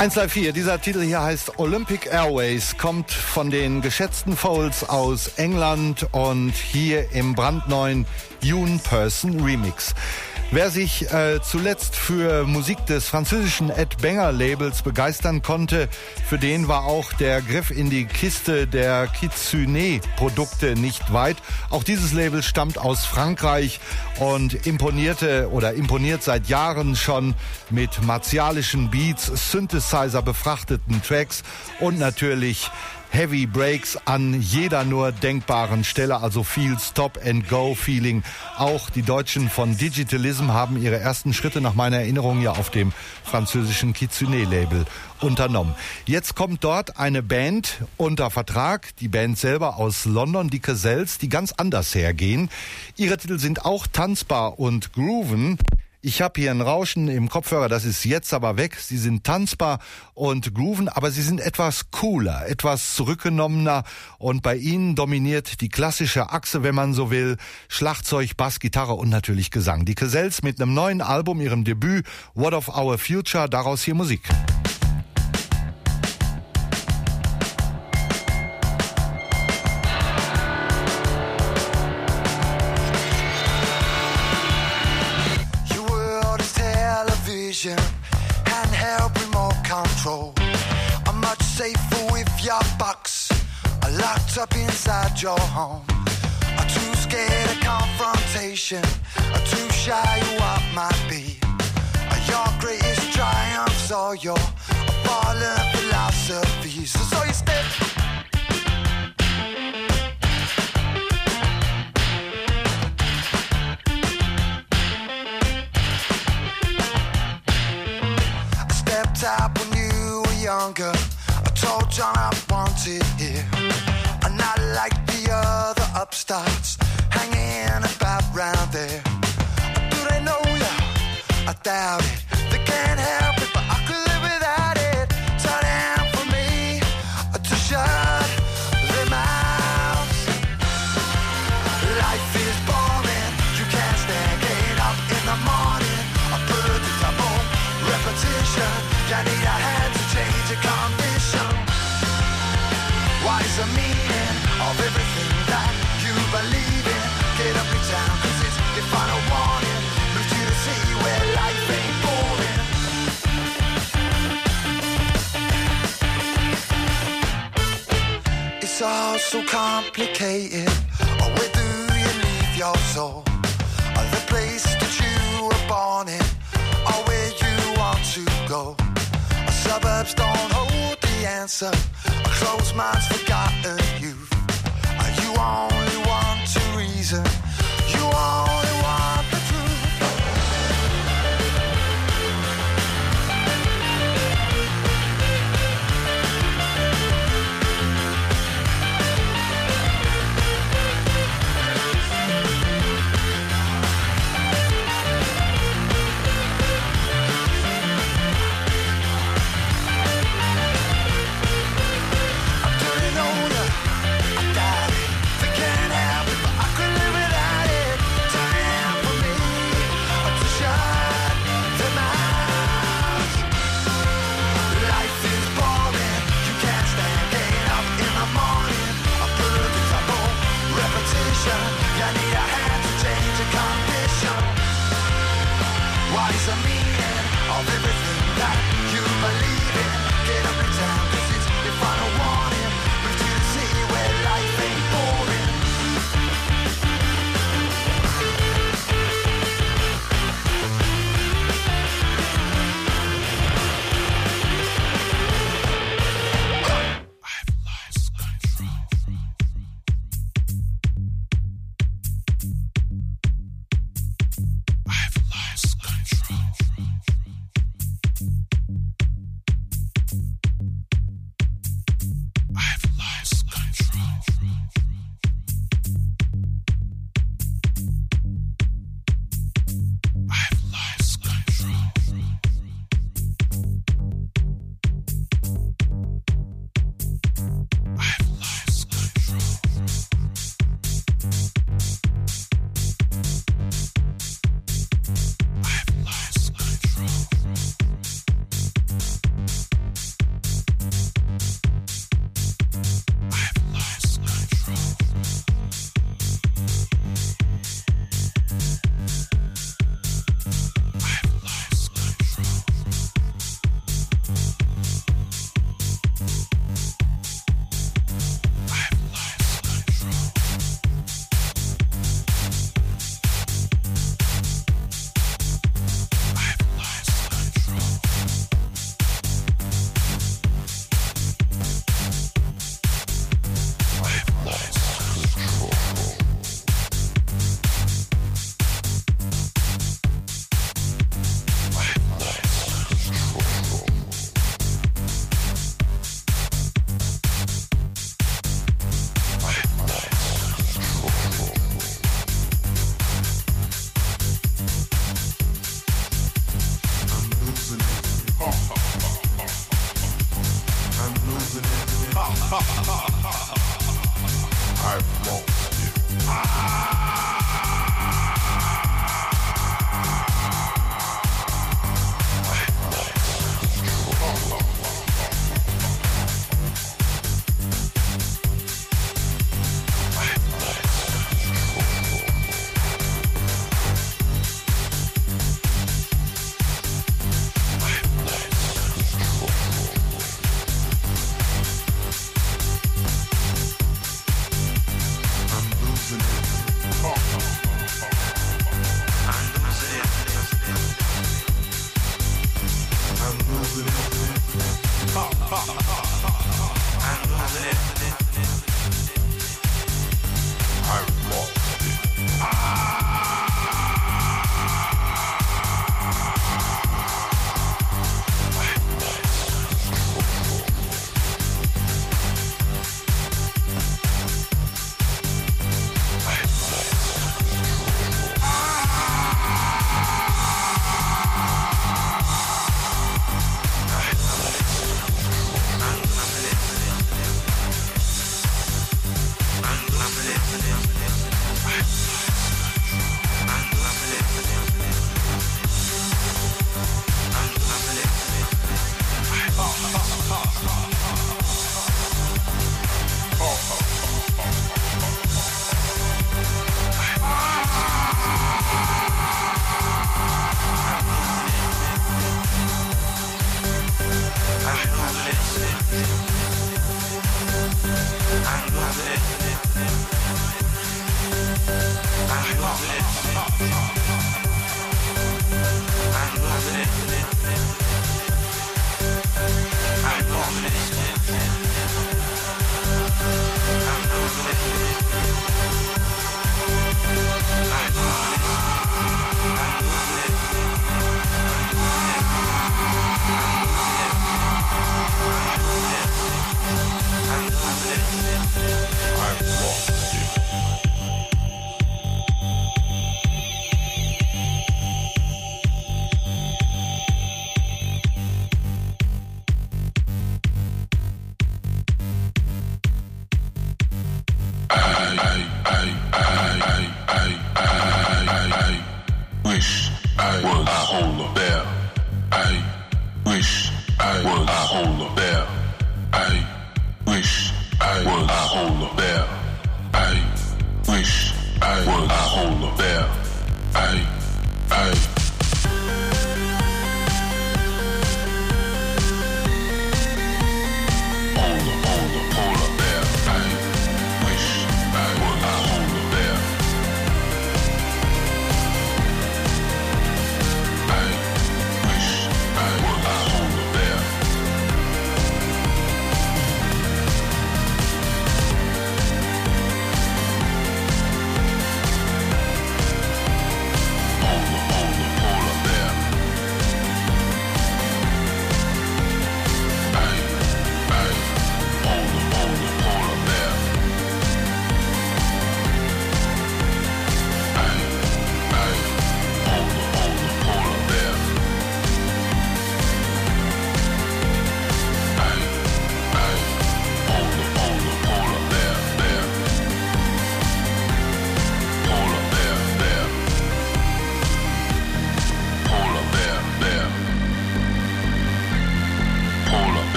B: 134, dieser Titel hier heißt Olympic Airways, kommt von den geschätzten Foals aus England und hier im brandneuen Yoon Person Remix. Wer sich zuletzt für Musik des französischen Ed Banger Labels begeistern konnte, für den war auch der Griff in die Kiste der Kitsune-Produkte nicht weit. Auch dieses Label stammt aus Frankreich und imponiert seit Jahren schon mit martialischen Beats, Synthesizer befrachteten Tracks und natürlich Heavy Breaks an jeder nur denkbaren Stelle, also viel Stop-and-Go-Feeling. Auch die Deutschen von Digitalism haben ihre ersten Schritte nach meiner Erinnerung ja auf dem französischen Kitsune-Label unternommen. Jetzt kommt dort eine Band unter Vertrag, die Band selber aus London, die Cazelles, die ganz anders hergehen. Ihre Titel sind auch tanzbar und grooven. Ich habe hier ein Rauschen im Kopfhörer, das ist jetzt aber weg. Sie sind tanzbar und grooven, aber sie sind etwas cooler, etwas zurückgenommener und bei ihnen dominiert die klassische Achse, wenn man so will, Schlagzeug, Bass, Gitarre und natürlich Gesang. Die Cazelles mit einem neuen Album, ihrem Debüt What of Our Future, daraus hier Musik.
J: Handheld remote control. I'm much safer with your box locked up inside your home. I'm too scared of confrontation, I'm too shy of what might be. Your greatest triumphs or your fallen philosophies. So you step up when you were younger. I told John I wanted here. I'm not like the other upstarts hanging about round there. Do they know ya? I doubt it. They can't help it, but I could live without it. Time for me to shut their mouths. Life is boring. You can't stand getting up in the morning. I put it to double repetition. I need a hand to change a condition. What is the meaning of everything that you believe in? Get up in town, cause it's your final warning. Move to the city where life ain't boring. It's all so complicated. Oh, where do you leave your soul? Oh, the place that you were born in, or where you want to go. Suburbs don't hold the answer. A closed mind's forgotten youth. You only want to reason. You only want the
K: I'm losing it. I've lost it.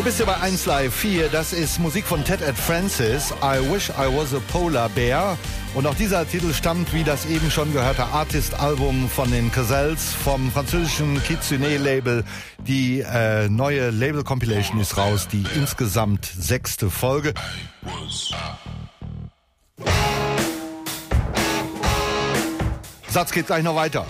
B: Du bist ja bei 1 Live 4, das ist Musik von Ted and Francis, I Wish I Was a Polar Bear. Und auch dieser Titel stammt, wie das eben schon gehörte Artist-Album von den Cazelles vom französischen Kitsune-Label. Die neue Label-Compilation ist raus, die insgesamt 6. Folge. Satz geht gleich noch weiter.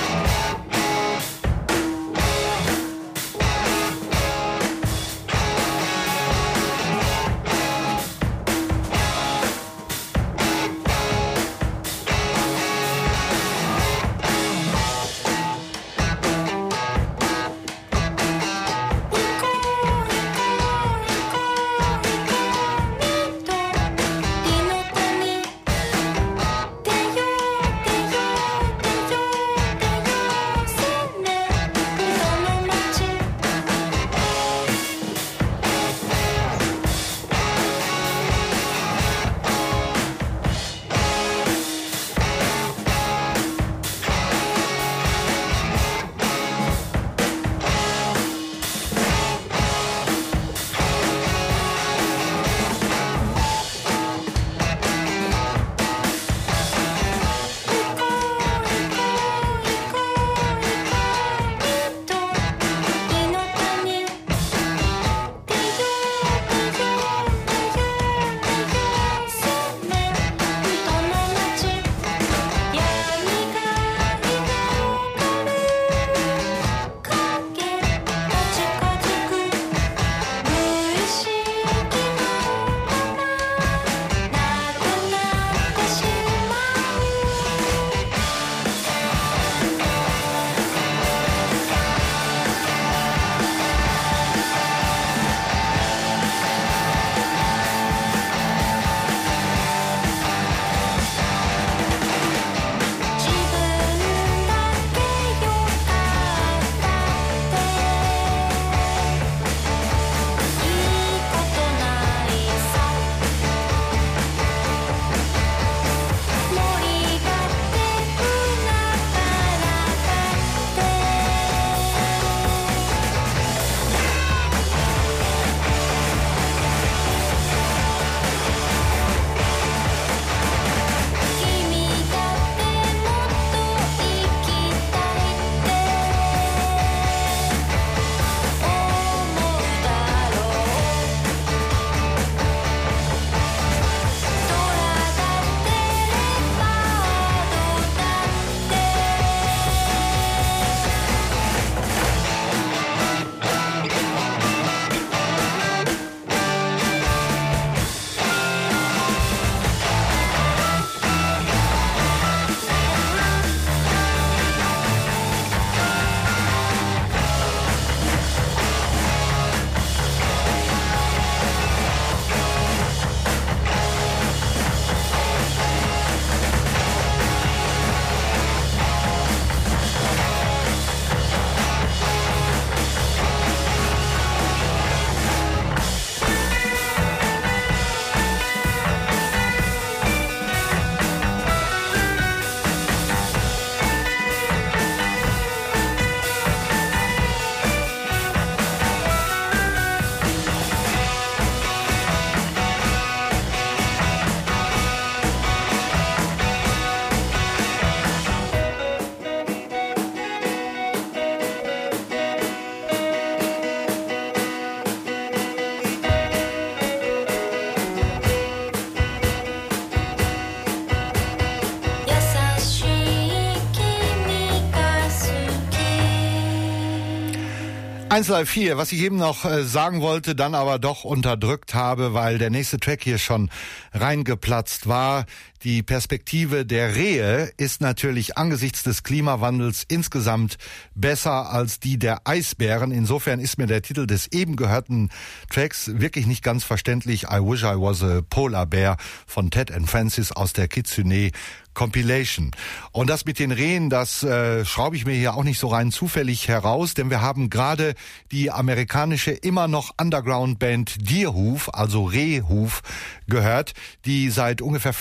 B: Live 4, was ich eben noch sagen wollte, dann aber doch unterdrückt habe, weil der nächste Track hier schon reingeplatzt war. Die Perspektive der Rehe ist natürlich angesichts des Klimawandels insgesamt besser als die der Eisbären. Insofern ist mir der Titel des eben gehörten Tracks wirklich nicht ganz verständlich. I Wish I Was a Polar Bear von Ted and Francis aus der Kitsune Compilation. Und das mit den Rehen, das schraube ich mir hier auch nicht so rein zufällig heraus, denn wir haben gerade die amerikanische immer noch Underground-Band Deerhoof, also Rehhoof, gehört, die seit ungefähr 15 Jahren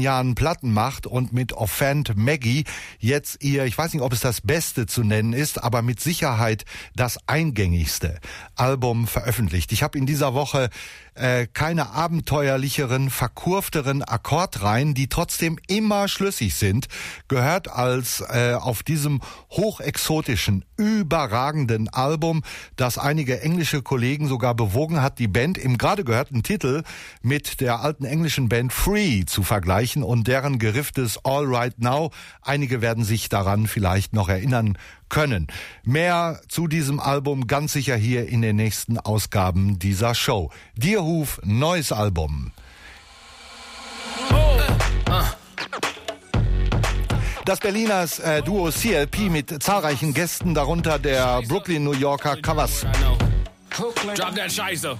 B: Jahren Platten macht und mit Offend Maggie jetzt ihr, ich weiß nicht, ob es das Beste zu nennen ist, aber mit Sicherheit das eingängigste Album veröffentlicht. Ich habe in dieser Woche keine abenteuerlicheren, verkurfteren Akkordreihen, die trotzdem immer schlüssig sind, gehört als auf diesem hochexotischen, überragenden Album, das einige englische Kollegen sogar bewogen hat, die Band im gerade gehörten Titel mit der alten englischen Band Free zu vergleichen und deren gerifftes All Right Now. Einige werden sich daran vielleicht noch erinnern können. Mehr zu diesem Album ganz sicher hier in den nächsten Ausgaben dieser Show. Deerhoof, neues Album. Das Berliners Duo CLP mit zahlreichen Gästen, darunter der Brooklyn-New Yorker Covers.
M: Drop that Scheiße.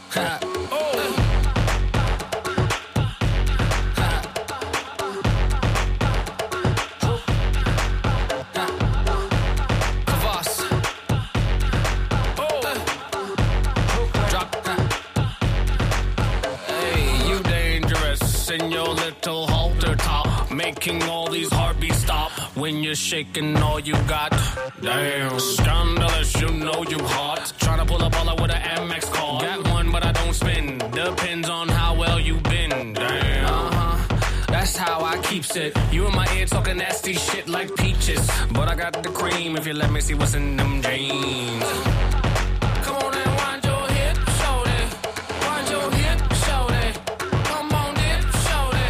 M: In your little halter top, making all these heartbeats stop when you're shaking all you got. Damn, scandalous, you know you hot. Trying to pull a baller with an Amex card. Got one, but I don't spin. Depends on how well you been. Damn, that's how I keeps it. You in my ear talking nasty shit like peaches, but I got the cream if you let me see what's in them jeans. Come on and wind your hip, shorty. Wind your hip, shorty. Come on, dip, shorty.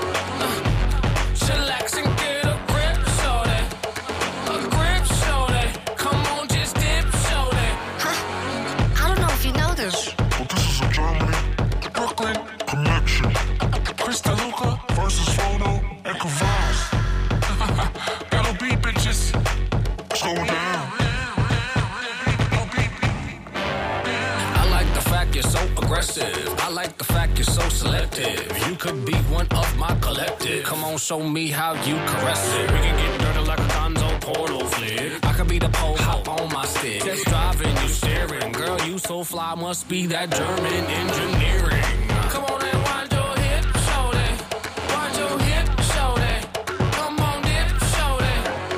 M: Chillax and get a grip, shorty. A grip, shorty. Come on, just dip, shorty.
N: I don't know if you know this.
O: Well, this is a Germany, Brooklyn connection. Chris DeLuca versus Phono and Kavaz. LOB bitches, it's going down.
M: I like the fact you're so aggressive. I like the fact you're so selective. You could be one of my collective. Come on, show me how you caress it. We can get dirty like a Gonzo portal flick. I could be the pole, hop on my stick. Just driving, you staring. Girl, you so fly, must be that German engineering. Come on and wind your hip, shorty. Wind your hip, shorty. Come on, dip, shorty.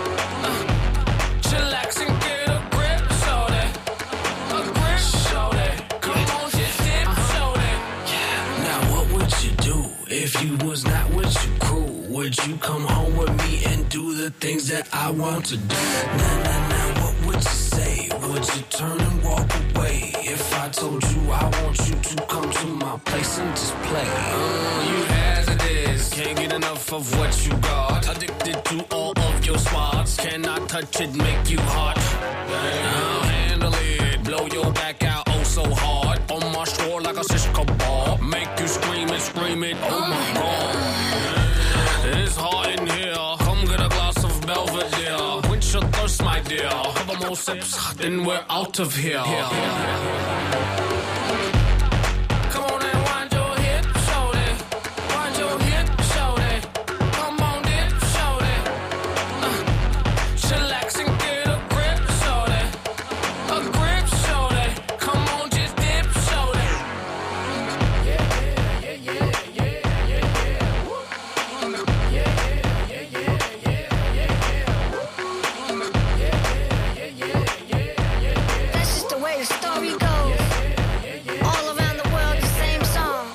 M: Chillax and get a grip, shorty. A grip, shorty. Come on, just dip, shorty. Now what would you do if you was not with your crew? Would you come home with me and do the things that I want to do? Nah, what would you say? Would you turn and walk away if I told you I want you to come to my place and just play? You hazardous, can't get enough of what you got. Addicted to all of your spots, cannot touch it, make you hot. I'll handle it, blow your back out oh so hard. On my shore like a shish kebab, make you scream it, oh my god. It's hot in here, come get a glass of Belvedere. Quench your thirst, my dear, couple more sips, then we're out of here. Come on and wind your hip, shorty. Wind your hip, shorty. Come on, dip, shorty. Chillax and get a grip, shorty. A grip, shorty. Come on, just dip, shorty.
N: That's just the way the story goes. All around the world, the same song.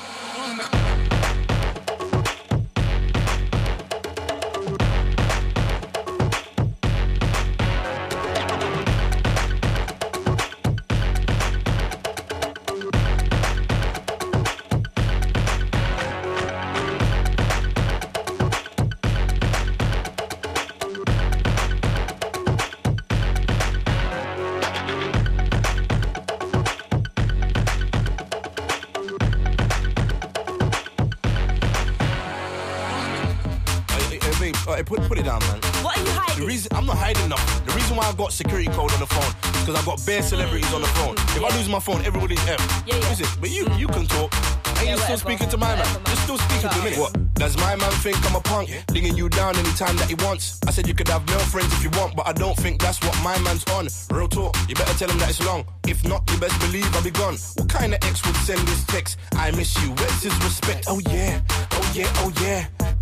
P: Hey, babe, put it down, man.
Q: What are you hiding?
P: I'm not hiding nothing. The reason why I got security code on the phone is because I got bare celebrities on the phone. If I lose my phone, everybody's F.
Q: Yeah.
P: Listen, but you can talk. And you're still speaking to my man. You're still speaking to me. What? Does my man think I'm a punk? Digging you down anytime that he wants. I said you could have male friends if you want, but I don't think that's what my man's on. Real talk, you better tell him that it's long. If not, you best believe I'll be gone. What kind of ex would send this text? I miss you, where's his respect? Oh yeah.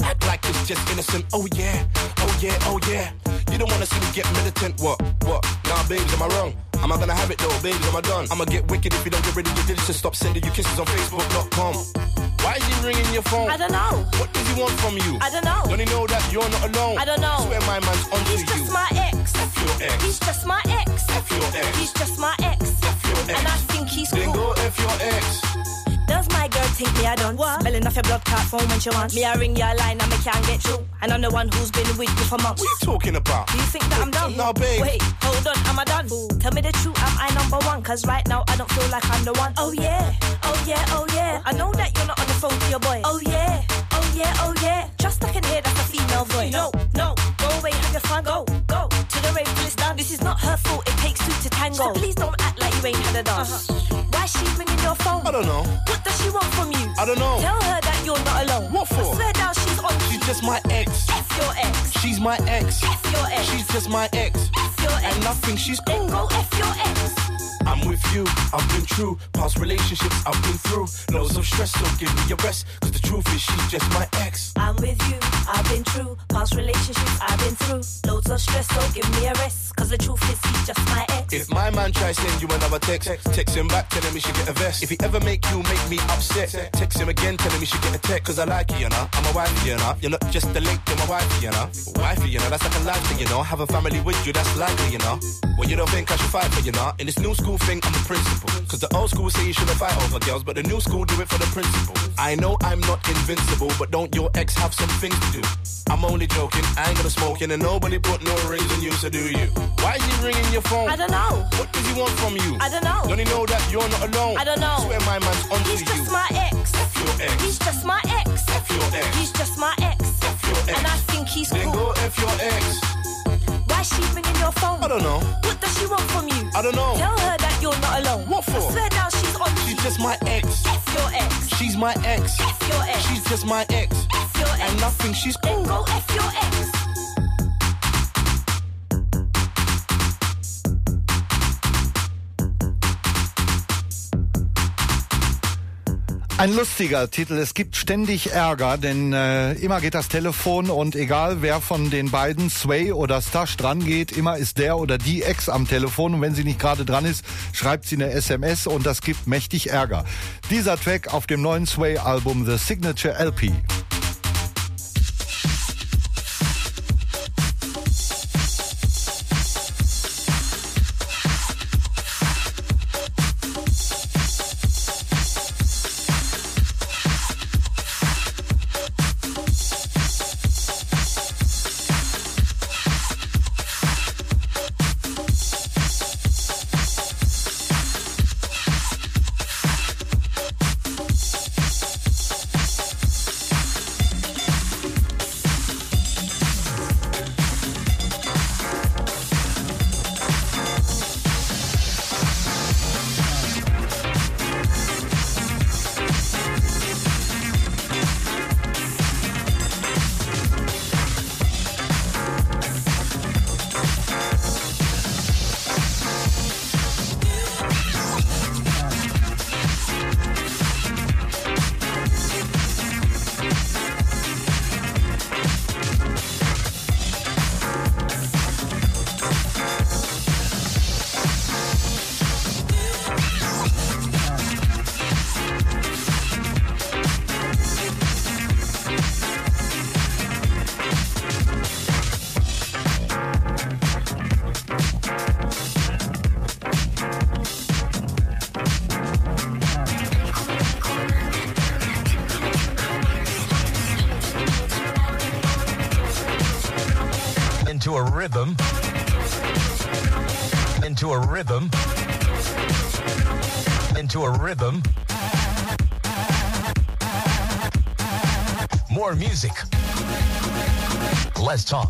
P: act like it's just innocent. Oh yeah, oh yeah, oh yeah. You don't wanna see me get militant. What? Nah, babes, am I wrong? Am I gonna have it though, babes, am I done? I'ma get wicked if you don't get rid of your digits and stop sending you kisses on Facebook.com. Why is he ringing your phone?
Q: I don't know.
P: What does he want from you?
Q: I don't know.
P: Don't he know that you're not alone?
Q: I don't know.
P: Swear my man's onto you.
Q: He's just my ex.
P: F your ex.
Q: He's just my ex.
P: F your ex.
Q: He's just my ex.
P: F your ex.
Q: And I think he's cool.
P: Then go F your ex.
Q: Does my girl think me I done? What? Smelling off your blood clot phone when she wants me. I ring your line and me can't get through. And I'm the one who's been with you for months.
P: What are you talking about?
Q: Do you think that I'm done?
P: No, babe.
Q: Wait, hold on, am I done? Tell me the truth, am I number one? Cause right now I don't feel like I'm the one. Oh yeah, oh yeah, oh yeah. I know that you're not on the phone to your boy. Oh yeah, oh yeah, oh yeah. Just I can hear that's a female voice. No, go away, have your fun, go to the rave till it's done. This is not her fault, it takes two to tango. So please don't act like you ain't had a dance. Why is she ringing your phone?
P: I don't know.
Q: What does she want from you?
P: I don't know.
Q: Tell her that you're not alone.
P: What for?
Q: I swear down she's on.
P: She's just my ex.
Q: F your ex.
P: She's my ex.
Q: F your ex.
P: She's just my ex.
Q: F your ex.
P: And nothing, she's cool.
Q: Then go F your ex.
P: I'm with you, I've been true. Past relationships I've been through. Loads of stress, so give me a rest. Cause the truth is she's just my ex.
Q: I'm with you, I've been true. Past relationships I've been through. Loads of stress, so give me a rest. Cause the truth is he's just my ex.
P: If my man tries send you another text him back, telling me she get a vest. If he ever make me upset, text him again, telling me she get a text. Cause I like you, you know. I'm a wifey, you know. You're not just a link, you're my wifey, you know. Wifey, you know, that's like a life thing, you know. Have a family with you, that's likely, you know. Well, you don't think I should fight for you, know. In this new school thing, I'm the principal. Cause the old school say you shouldn't fight over girls, but the new school do it for the principal. I know I'm not invincible, but don't your ex have some things to do? I'm only joking, I ain't gonna smoke in, and nobody put no rings on you, so do you? Why is he ringing your phone?
Q: I don't know.
P: What does he want from you?
Q: I don't know.
P: Don't he know that you're not alone?
Q: I don't know.
P: Swear my man's onto you.
Q: He's just my ex.
P: F your ex.
Q: He's just my ex.
P: F your ex.
Q: He's just my ex.
P: F your ex.
Q: And I think he's
P: then
Q: cool.
P: Then go F your ex.
Q: Why is she ringing your phone?
P: I don't know.
Q: What does she want from you?
P: I don't know.
Q: Tell her that you're not alone.
P: What for?
Q: I swear down she's on.
P: She's just my ex.
Q: F your ex.
P: She's my ex.
Q: F your ex.
P: She's just my ex.
Q: F your ex.
P: And nothing, she's cool.
Q: Then go F your ex.
B: Ein lustiger Titel. Es gibt ständig Ärger, denn immer geht das Telefon und egal wer von den beiden, Sway oder Stash, dran geht, immer ist der oder die Ex am Telefon und wenn sie nicht gerade dran ist, schreibt sie eine SMS und das gibt mächtig Ärger. Dieser Track auf dem neuen Sway-Album The Signature LP.
R: into a rhythm, into a rhythm, into a rhythm. More music, less talk.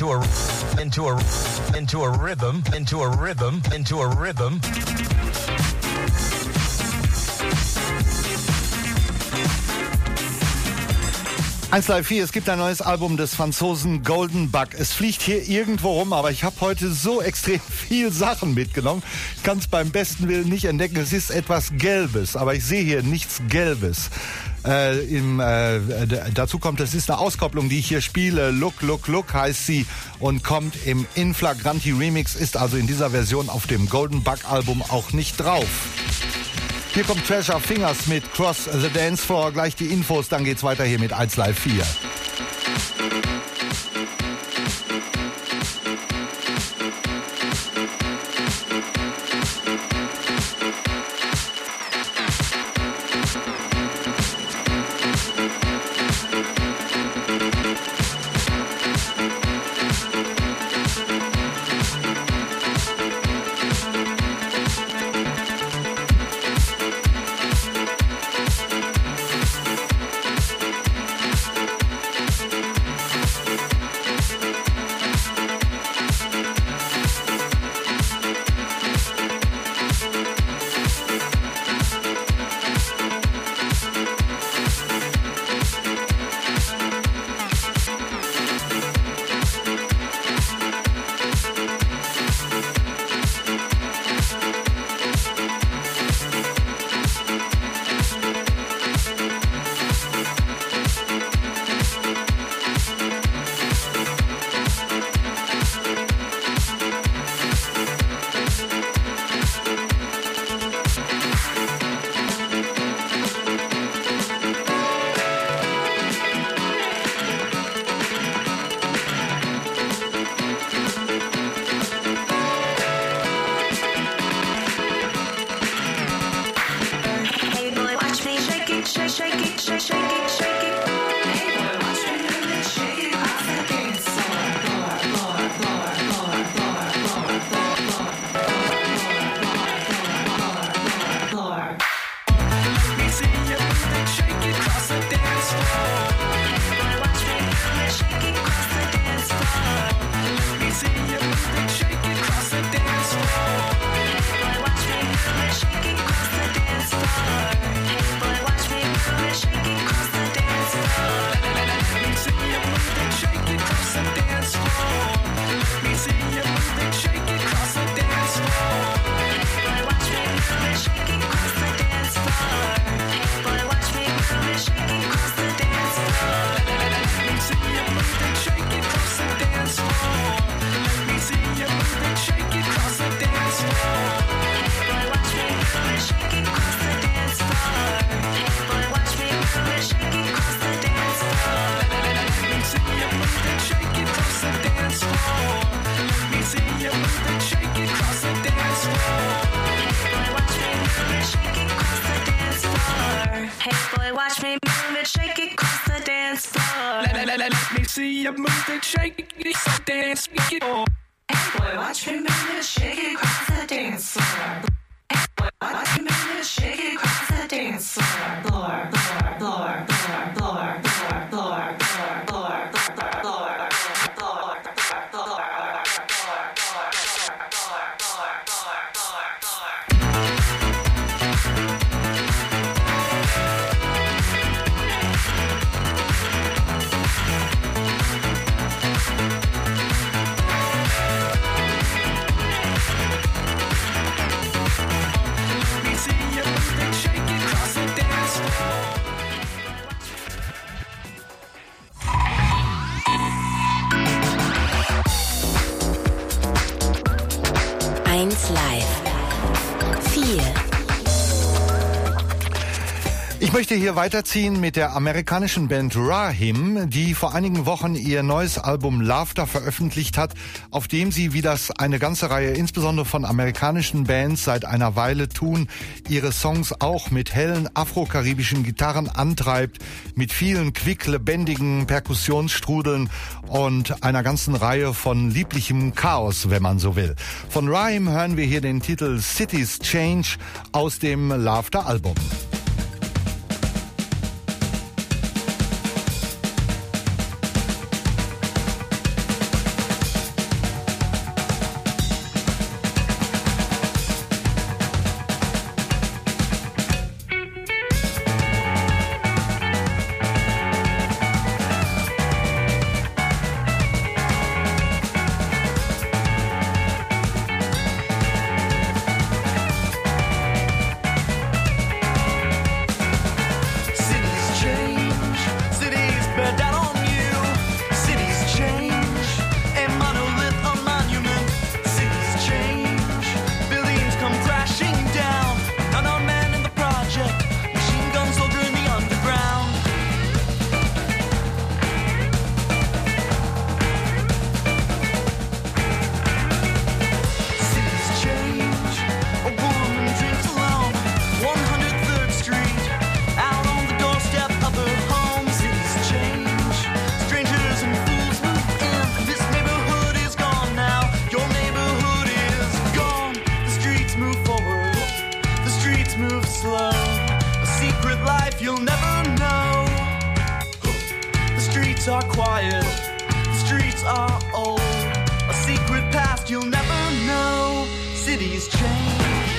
R: into a rhythm.
B: 1Live4, es gibt ein neues Album des Franzosen Golden Bug. Es fliegt hier irgendwo rum, aber ich habe heute so extrem viel Sachen mitgenommen. Ich kann es beim besten Willen nicht entdecken. Es ist etwas Gelbes, aber ich sehe hier nichts Gelbes. Dazu kommt, es ist eine Auskopplung, die ich hier spiele. Look, Look, Look heißt sie und kommt im Inflagranti Remix, ist also in dieser Version auf dem Golden Bug Album auch nicht drauf. Hier kommt Treasure Fingers mit Cross the Dance Floor. Gleich die Infos, dann geht's weiter hier mit 1Live4. Ich möchte hier weiterziehen mit der amerikanischen Band Raheem, die vor einigen Wochen ihr neues Album Laughter veröffentlicht hat, auf dem sie, wie das eine ganze Reihe insbesondere von amerikanischen Bands seit einer Weile tun, ihre Songs auch mit hellen afrokaribischen Gitarren antreibt, mit vielen quicklebendigen Perkussionsstrudeln und einer ganzen Reihe von lieblichem Chaos, wenn man so will. Von Raheem hören wir hier den Titel Cities Change aus dem Laughter-Album.
S: streets are quiet, the streets are old. A secret past you'll never know. Cities change.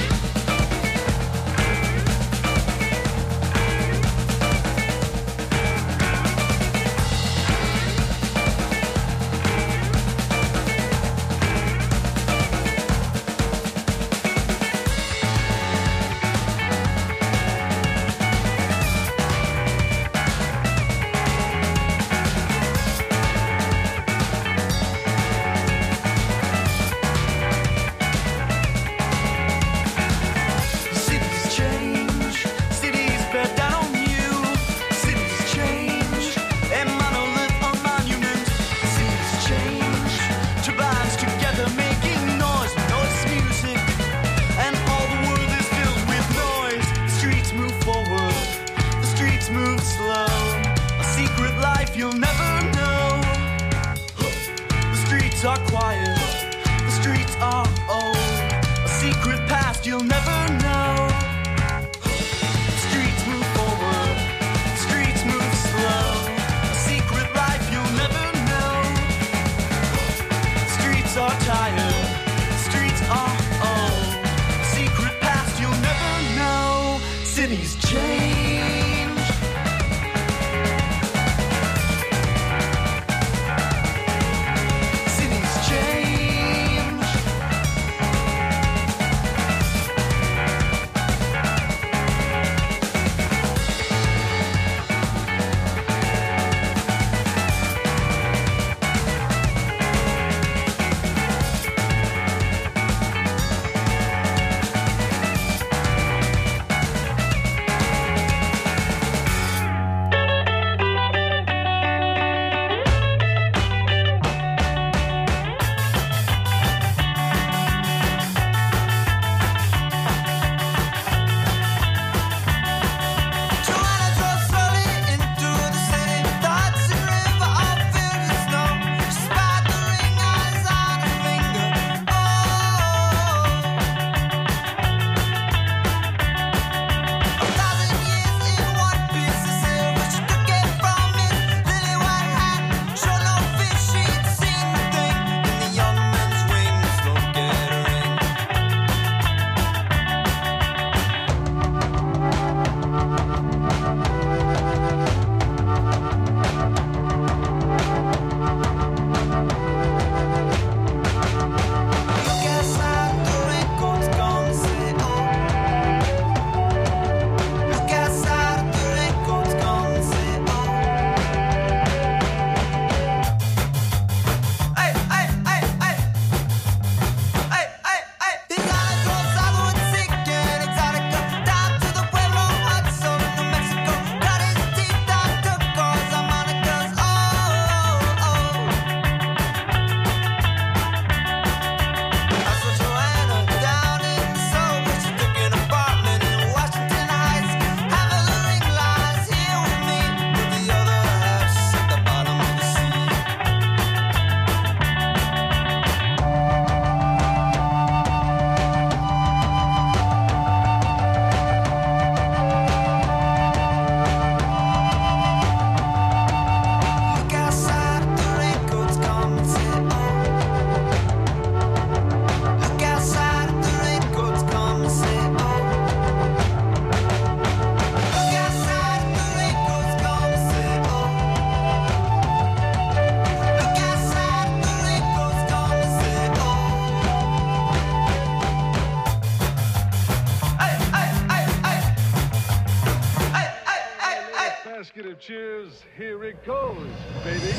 T: Cheers, here it goes, baby.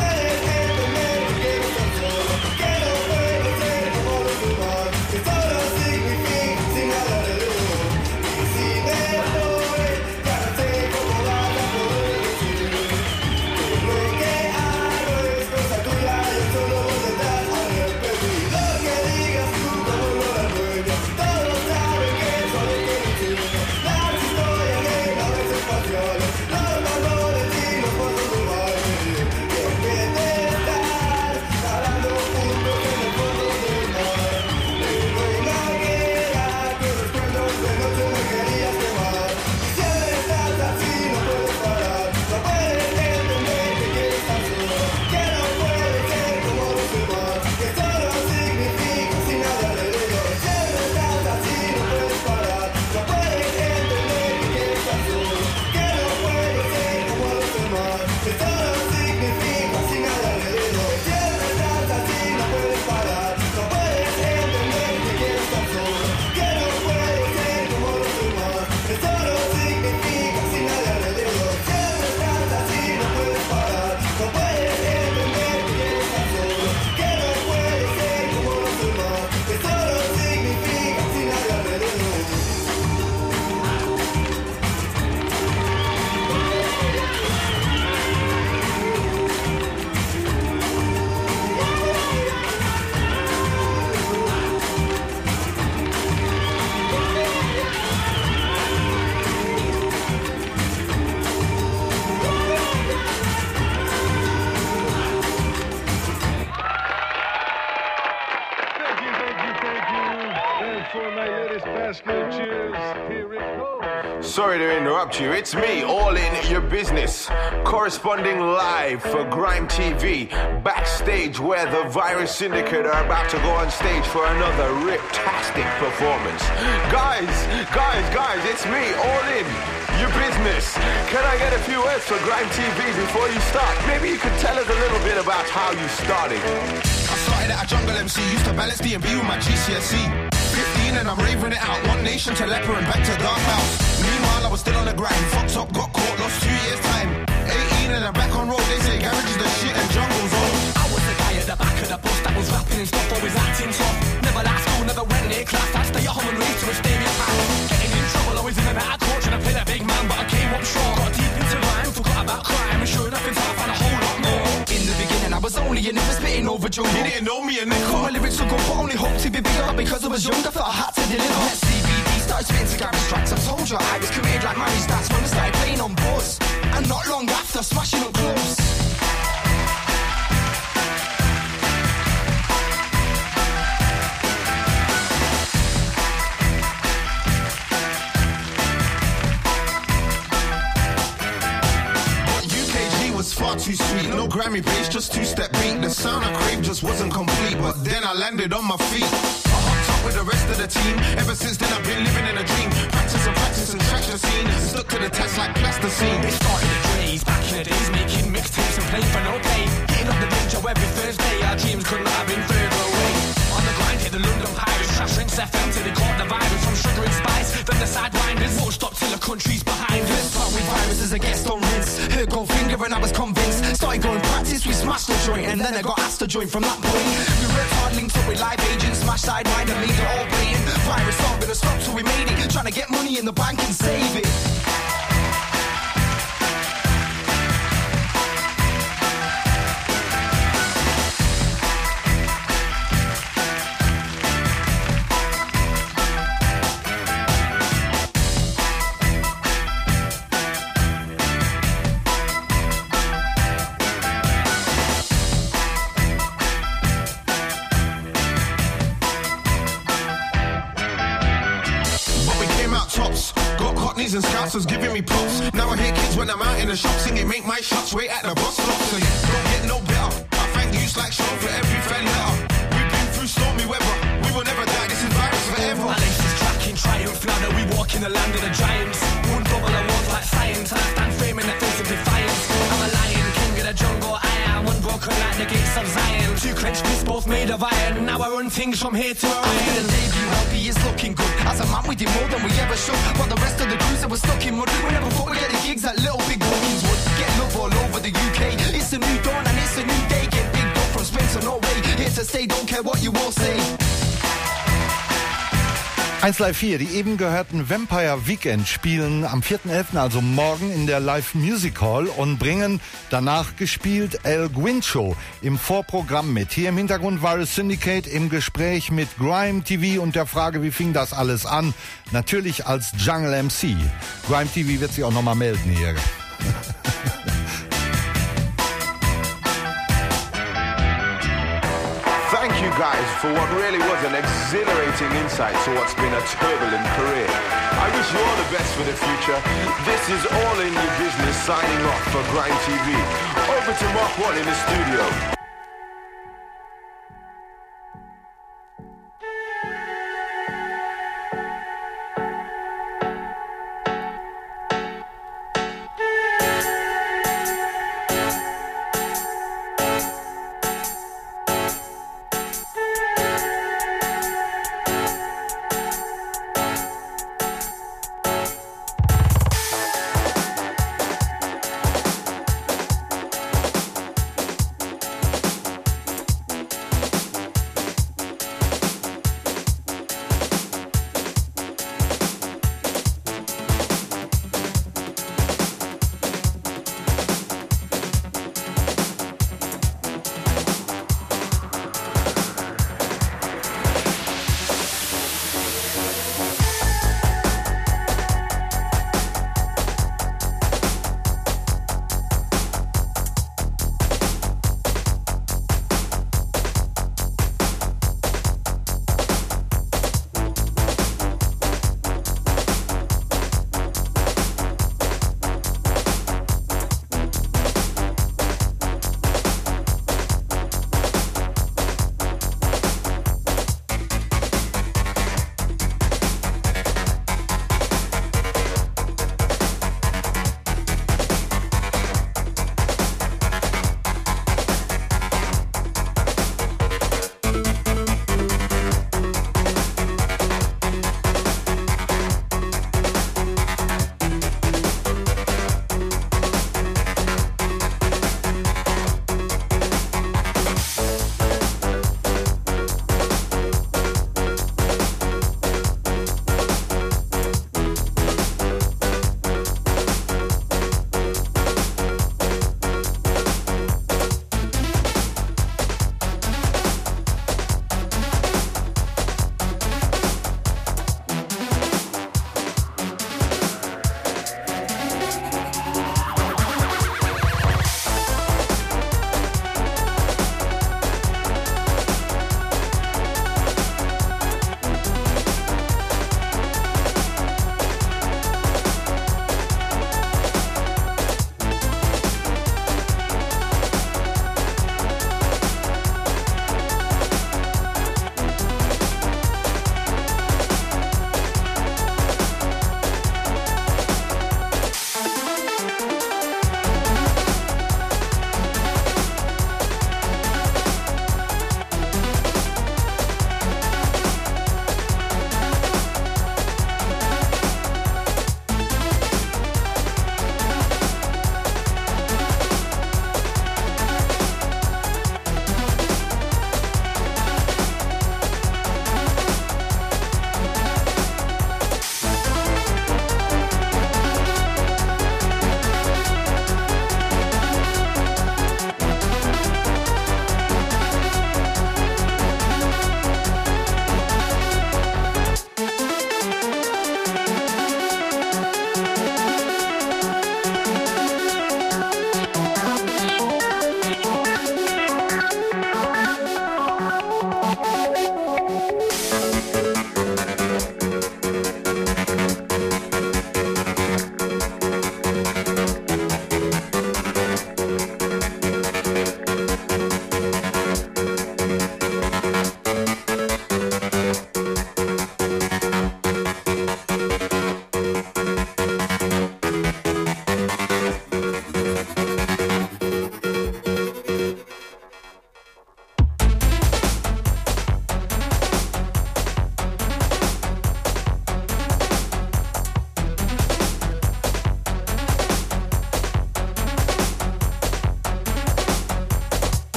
J: Solo
T: for my latest basket of cheers. Here it goes.
P: Sorry to interrupt you. It's me, all in your business. Corresponding live for Grime TV. Backstage where the Virus Syndicate are about to go on stage for another rip-tastic performance. Guys, it's me, all in your business. Can I get a few words for Grime TV before you start? Maybe you could tell us a little bit about how you started.
U: I started at a jungle MC, used to balance D&B with my GCSE. 15 and I'm raving it out, One Nation to Leper and back to Dark House. Meanwhile I was still on the grind, fucked up, got caught, lost 2 years time. 18 and I'm back on road, they say garage is the shit and jungle's old.
M: I was the guy at the back of the bus that was rapping and stuff, always acting tough. Never last school, never went near class, I'd stay at home and race to a stereo pack. Getting in trouble, always in and out of court, trying to play the big man, but I came up short. Got deep into rhyme, forgot about crime, and sure enough in time I found a whole lot more.
U: In the beginning I was only a nigga spitting over jungle. You didn't know me and Nick. My lyrics were good but only hope to be bigger. Because I was young I felt I had to deliver. Let CBD started spitting to garage tracks. I told you I was committed like Mary Stats when I started playing on buzz. And not long after smashing up clubs. Far too sweet, no Grammy bass, just two-step beat. The sound I craved just wasn't complete, but then I landed on my feet. I hopped up with the rest of the team. Ever since then I've been living in a dream. Practice and trash the scene. Stuck to the test like plasticine.
M: They started the Dre's back in the days, making mixtapes and playing for no pay. Hitting up the big job every Thursday, our dreams couldn't have been further away. On the grind, hit the London Pirates, trash rinse FM till they caught the virus from sugar and spice. Then the sidewinders won't stop till the country's behind us.
U: Let's start with Virus as a guest on Rinse. Heard Goldfinger and I was convinced. Started going practice, we smashed the joint, and then I got asked to join from that point. We worked hard, linked up with live agents, smashed sidewind and made it all blatant. Virus not gonna stop till we made it, trying to get money in the bank and save it. And scouts was giving me props. Now I hear kids when I'm out in the shop singing, make my shots wait at the bus stop. So you don't get no better. I thank you like Sean for every fan letter. We've been through stormy weather. We will never die. This is Virus forever.
M: My lace is tracking triumph. Now that we walk in the land of the giants. One double I was like science. And I stand firm in the face of defiance. I'm a lion, king of the jungle. I am unbroken like the gates of Zion. Two clenched fists both made of iron. Now I run things from here to Orion.
U: After the debut, LB is looking good. As a man we did more than we ever should. While the rest of the crews that were stuck in mud, we never thought we'd get the gigs that Little Big Bookings would. Get love all over the UK. It's a new dawn and it's a new day. Get big up from Spain to Norway. Here to stay, don't care what you all say.
B: 1 Live 4, die eben gehörten Vampire Weekend spielen am 4.11., also morgen in der Live Music Hall und bringen danach gespielt El Guincho im Vorprogramm mit. Hier im Hintergrund Virus Syndicate im Gespräch mit Grime TV und der Frage, wie fing das alles an? Natürlich als Jungle MC. Grime TV wird sich auch nochmal melden hier.
P: Thank you guys for what really was an exhilarating insight to what's been a turbulent career. I wish you all the best for the future. This is All in Your Business signing off for Grime TV. Over to Mark 1 in the studio.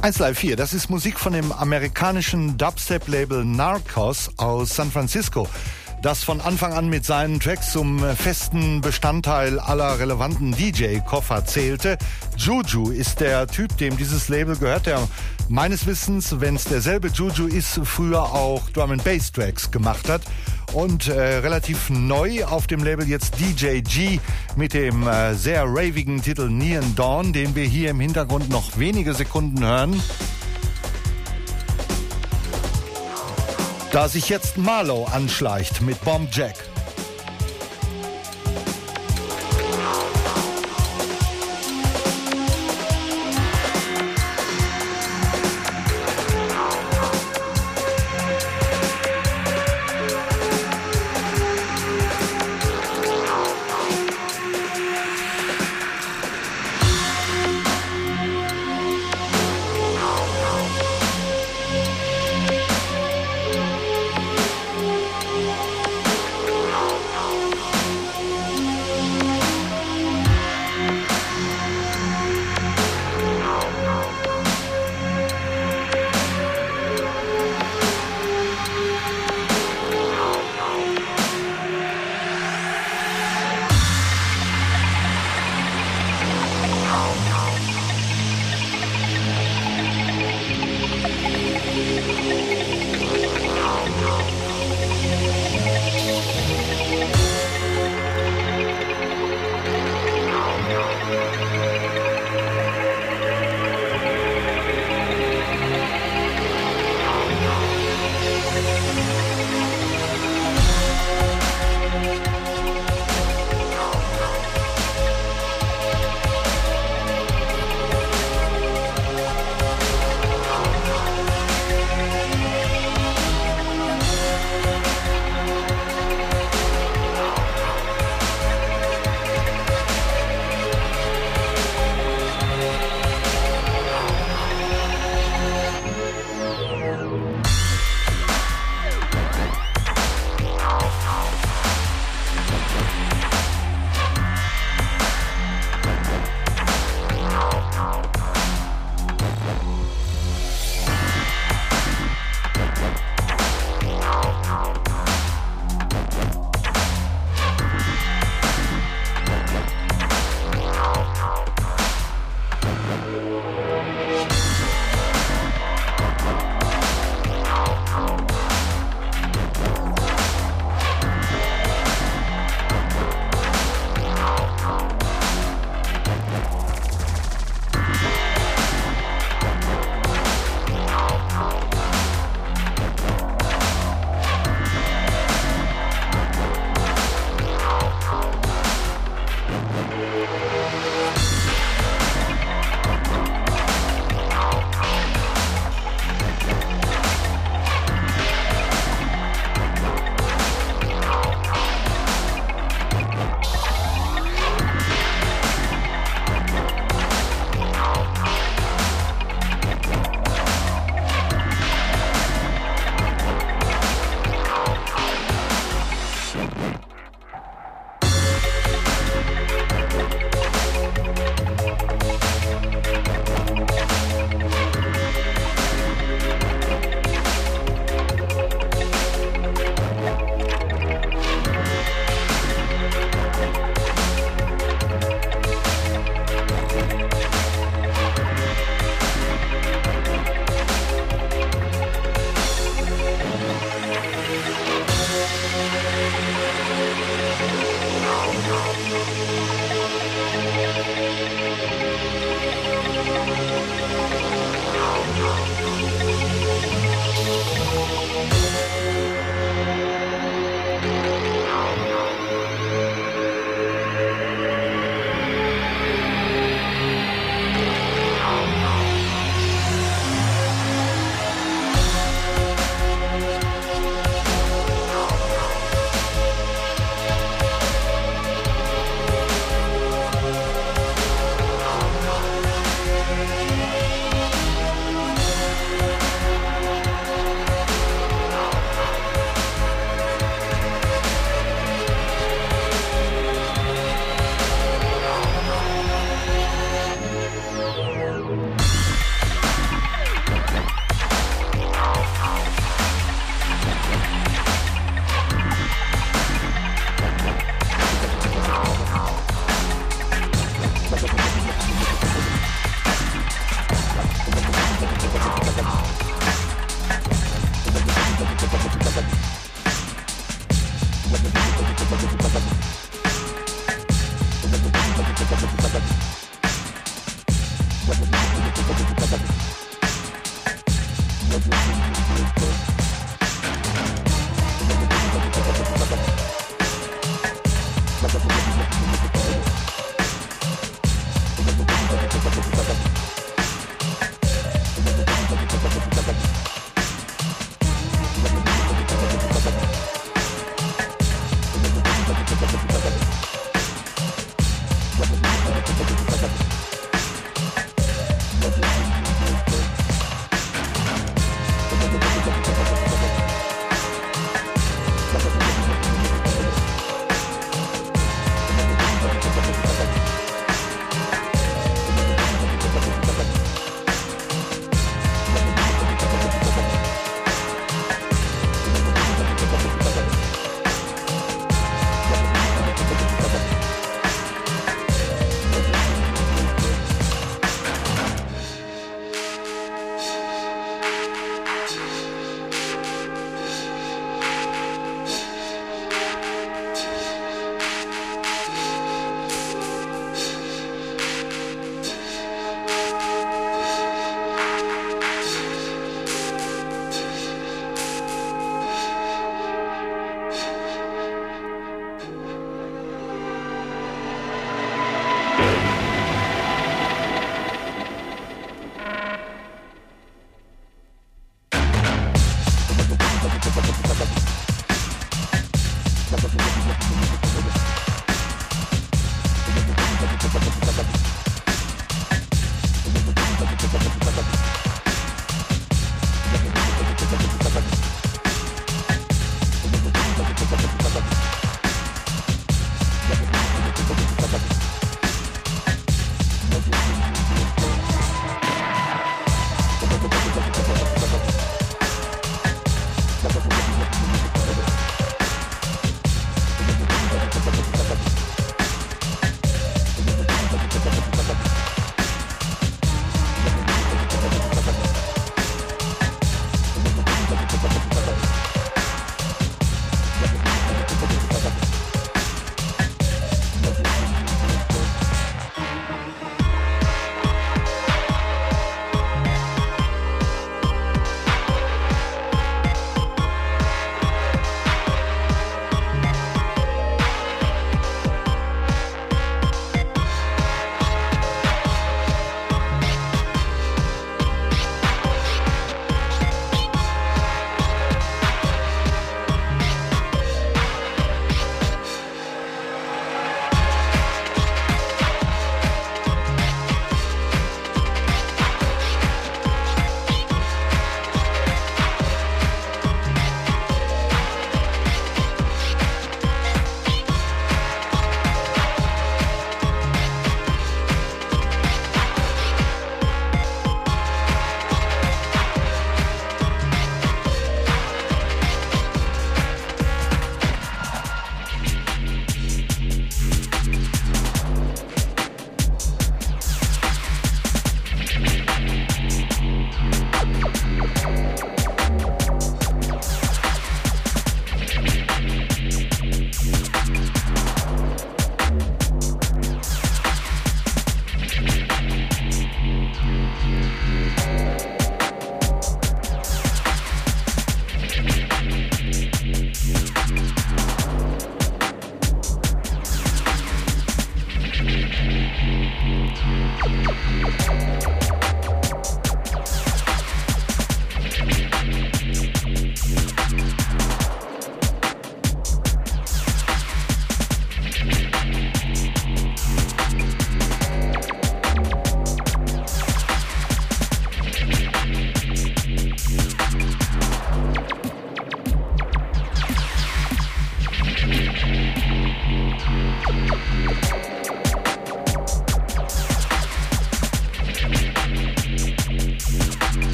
B: 1Live 4, das ist Musik von dem amerikanischen Dubstep-Label Narcos aus San Francisco, das von Anfang an mit seinen Tracks zum festen Bestandteil aller relevanten DJ-Koffer zählte. Juju ist der Typ, dem dieses Label gehört, der meines Wissens, wenn es derselbe Juju ist, früher auch Drum-and-Bass-Tracks gemacht hat. Und relativ neu auf dem Label jetzt DJ G mit dem sehr ravigen Titel Neon Dawn, den wir hier im Hintergrund noch wenige Sekunden hören. Da sich jetzt Marlow anschleicht mit Bomb Jack.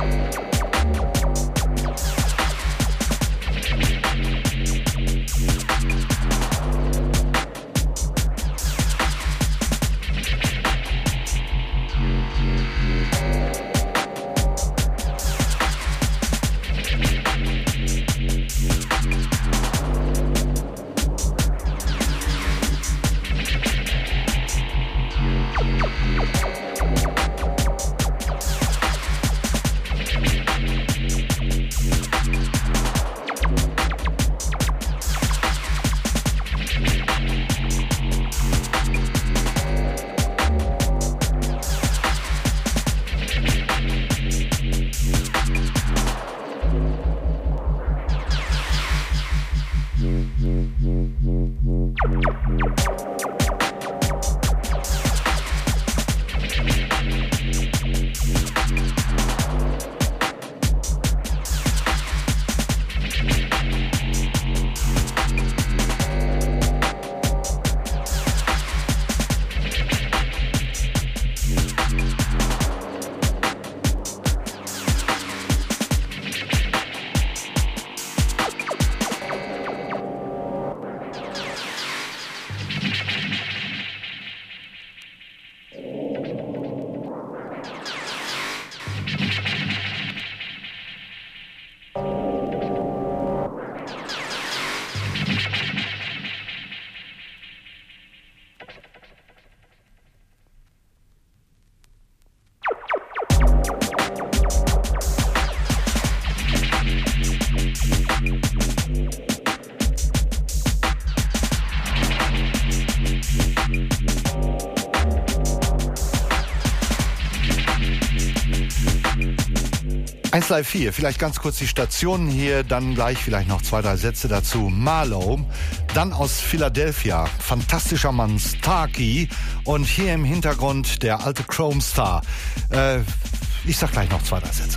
B: Live 4, vielleicht ganz kurz die Stationen hier, dann gleich vielleicht noch 2, 3 Sätze dazu. Marlowe, dann aus Philadelphia, fantastischer Mann Starkey und hier im Hintergrund der alte Chrome Star. Ich sag gleich noch 2, 3 Sätze.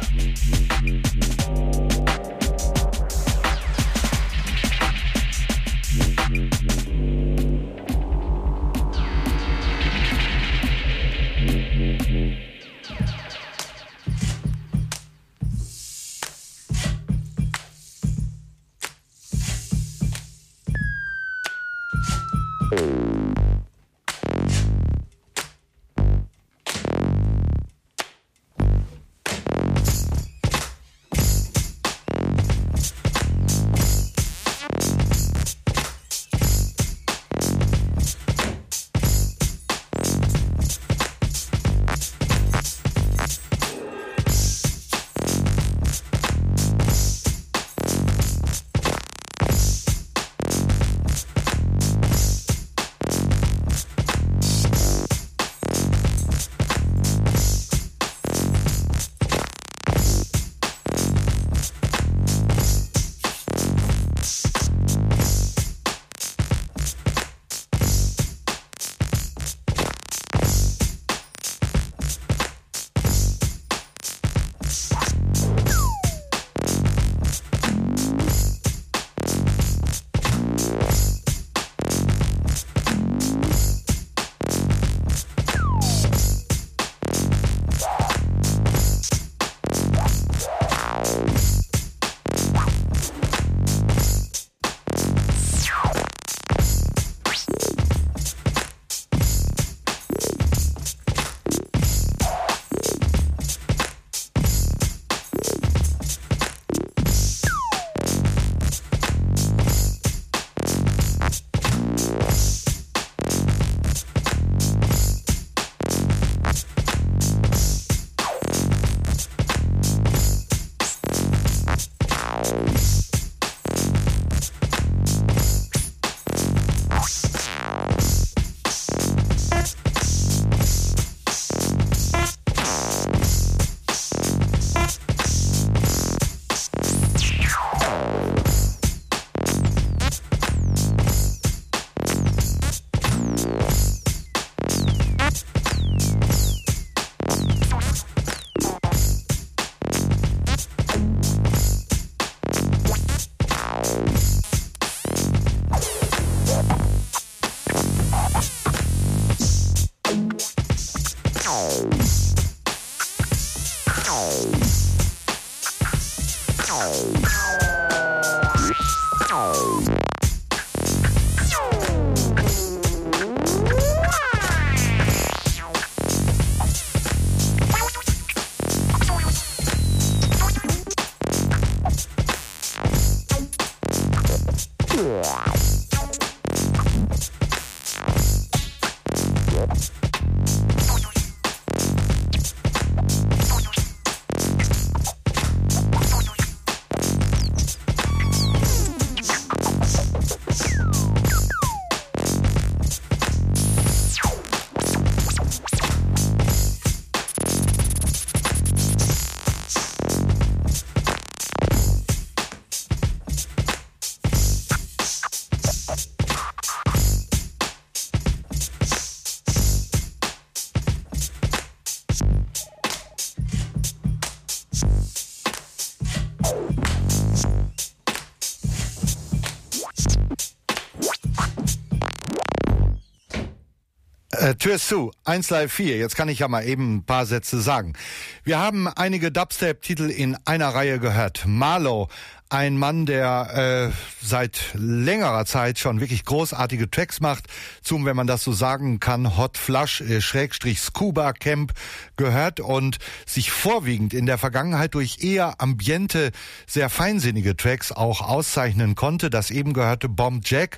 B: Tür ist zu, 1 Live 4. Jetzt kann ich ja mal eben ein paar Sätze sagen. Wir haben einige Dubstep-Titel in einer Reihe gehört. Marlow, ein Mann, der seit längerer Zeit schon wirklich großartige Tracks macht, zum, wenn man das so sagen kann, Hot Flush / Scuba Camp gehört und sich vorwiegend in der Vergangenheit durch eher ambiente, sehr feinsinnige Tracks auch auszeichnen konnte. Das eben gehörte Bomb Jack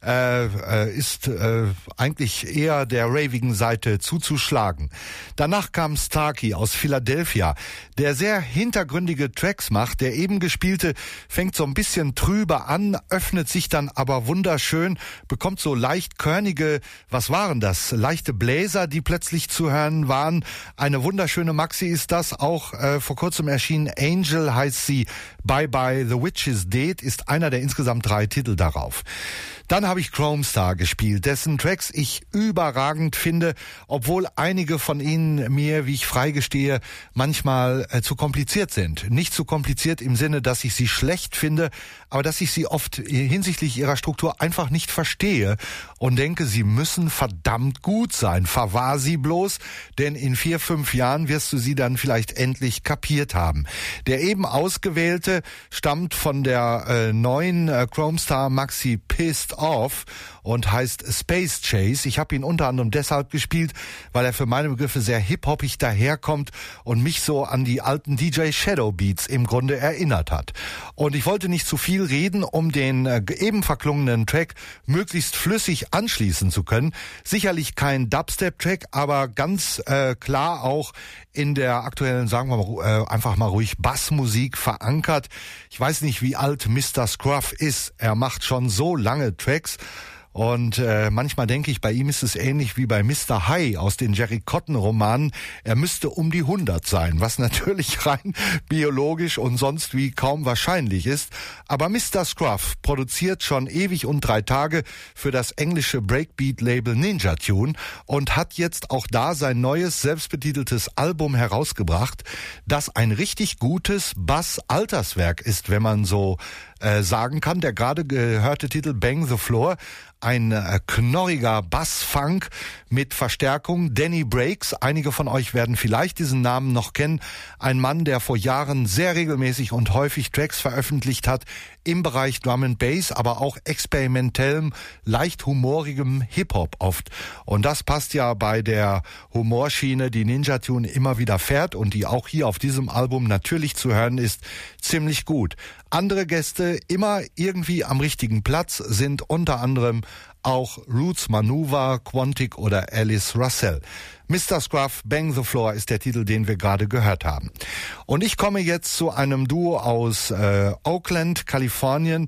B: ist eigentlich eher der ravigen Seite zuzuschlagen. Danach kam Starkey aus Philadelphia, der sehr hintergründige Tracks macht. Der eben gespielte fängt so ein bisschen trüber an, öffnet sich dann aber wunderschön, bekommt so leicht körnige, was waren das? Leichte Bläser, die plötzlich zu hören waren. Eine wunderschöne Maxi ist das, auch vor kurzem erschienen. Angel heißt sie, Bye Bye, The Witch is Dead ist einer der insgesamt 3 Titel darauf. Dann habe ich Chromestar gespielt, dessen Tracks ich überragend finde, obwohl einige von ihnen mir, wie ich freigestehe, manchmal zu kompliziert sind. Nicht zu kompliziert im Sinne, dass ich sie schlecht finde, aber dass ich sie oft hinsichtlich ihrer Struktur einfach nicht verstehe und denke, sie müssen verdammt gut sein. Verwahr sie bloß, denn in 4-5 Jahren wirst du sie dann vielleicht endlich kapiert haben. Der eben ausgewählte stammt von der neuen Chromestar Maxi Pissed Off und heißt Space Chase. Ich habe ihn unter anderem deshalb gespielt, weil er für meine Begriffe sehr hip-hoppig daherkommt und mich so an die alten DJ Shadow Beats im Grunde erinnert hat. Und ich wollte nicht zu viel reden, um den eben verklungenen Track möglichst flüssig anschließen zu können. Sicherlich kein Dubstep-Track, aber ganz klar auch in der aktuellen, sagen wir mal, einfach mal ruhig Bassmusik verankert. Ich weiß nicht, wie alt Mr. Scruff ist. Er macht schon so lange Tracks. Und manchmal denke ich, bei ihm ist es ähnlich wie bei Mr. High aus den Jerry Cotton Romanen. Er müsste um die 100 sein, was natürlich rein biologisch und sonst wie kaum wahrscheinlich ist. Aber Mr. Scruff produziert schon ewig und 3 Tage für das englische Breakbeat-Label Ninja Tune und hat jetzt auch da sein neues, selbstbetiteltes Album herausgebracht, das ein richtig gutes Bass-Alterswerk ist, wenn man so sagen kann. Der gerade gehörte Titel Bang the Floor, ein knorriger Bassfunk mit Verstärkung. Danny Breaks, einige von euch werden vielleicht diesen Namen noch kennen. Ein Mann, der vor Jahren sehr regelmäßig und häufig Tracks veröffentlicht hat im Bereich Drum and Bass, aber auch experimentellem, leicht humorigem Hip-Hop oft. Und das passt ja bei der Humorschiene, die Ninja Tune immer wieder fährt und die auch hier auf diesem Album natürlich zu hören ist, ziemlich gut. Andere Gäste immer irgendwie am richtigen Platz sind unter anderem auch Roots Manuva, Quantic oder Alice Russell. Mr. Scruff, Bang the Floor ist der Titel, den wir gerade gehört haben. Und ich komme jetzt zu einem Duo aus Oakland, Kalifornien,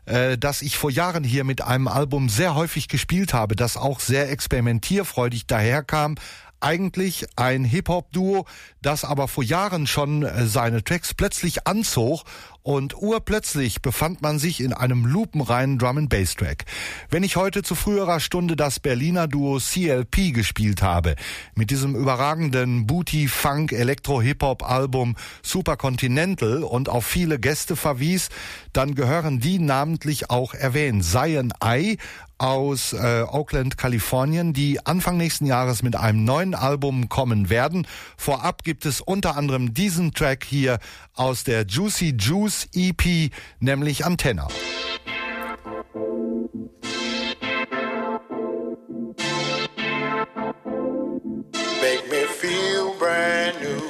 B: das ich vor Jahren hier mit einem Album sehr häufig gespielt habe, das auch sehr experimentierfreudig daherkam. Eigentlich ein Hip-Hop-Duo, das aber vor Jahren schon seine Tracks plötzlich anzog und urplötzlich befand man sich in einem lupenreinen Drum-and-Bass-Track. Wenn ich heute zu früherer Stunde das Berliner Duo CLP gespielt habe, mit diesem überragenden Booty-Funk-Elektro-Hip-Hop-Album Supercontinental und auf viele Gäste verwies, dann gehören die namentlich auch erwähnt. Zion I aus Oakland, Kalifornien, die Anfang nächsten Jahres mit einem neuen Album kommen werden. Vorab gibt es unter anderem diesen Track hier aus der Juicy Juice Blues-EP, nämlich Antenna.
J: Make me feel brand new.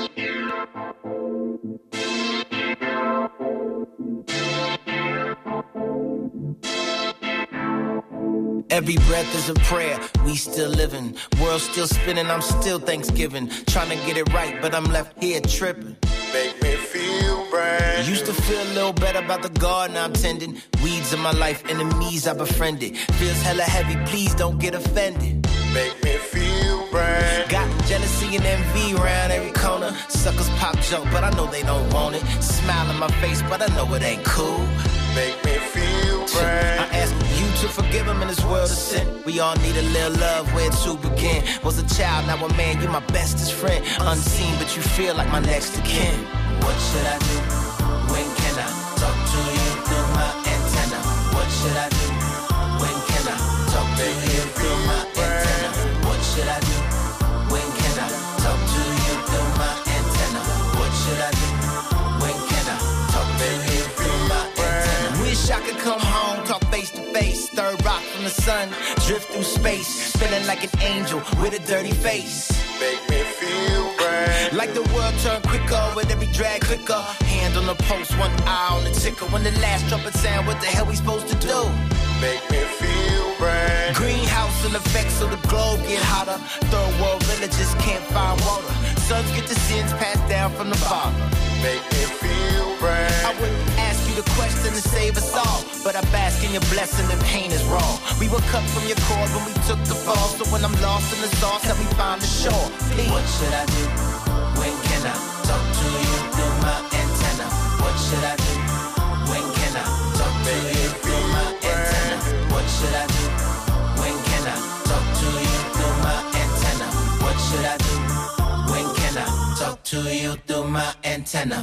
I: Every breath is a prayer, we still living. World still spinning, I'm still Thanksgiving. Trying to get it right, but I'm left here tripping.
J: Make me feel brand
I: Used to feel a little better about the garden I'm tending. Weeds in my life, enemies I befriended. Feels hella heavy, please don't get offended.
J: Make me feel brand
I: Got jealousy and envy around every corner. Suckers pop joke, but I know they don't want it. Smile in my face, but I know it ain't cool.
J: Make me feel brand
I: I ask you to forgive him in this world of sin. We all need a little love, where to begin. Was a child, now a man, you're my bestest friend. Unseen, but you feel like my next of kin. What should I do? When can I talk to you through my antenna? What should I do? When can I talk to you through my antenna? What should I do? When can I talk to you through my antenna? What should I do? When can I talk to you through my antenna? Wish I could come home, talk face to face. Third rock from the sun, drift through space. Feeling like an angel with a dirty face.
J: Make me feel brand
I: Like the world turned quicker with every drag clicker. Hand on the post, one eye on the ticker. When the last trumpet sound, what the hell we supposed to do?
J: Make me feel brand
I: Greenhouse in effect so the globe get hotter. Third world villages can't find water. Sons get the sins passed down from the father.
J: Make me feel brand
I: I wouldn't ask you the question to save us all, but I bask in your blessing and pain is raw. We were cut from your cord when we took the fall. So when I'm lost in the sauce, help me find the shore. Please. What should I do? When can I talk to you through my antenna? What should I do? When can I talk to you through my antenna? What should I do? When can I talk to you through my antenna? What should I do? When can I talk to you through my antenna?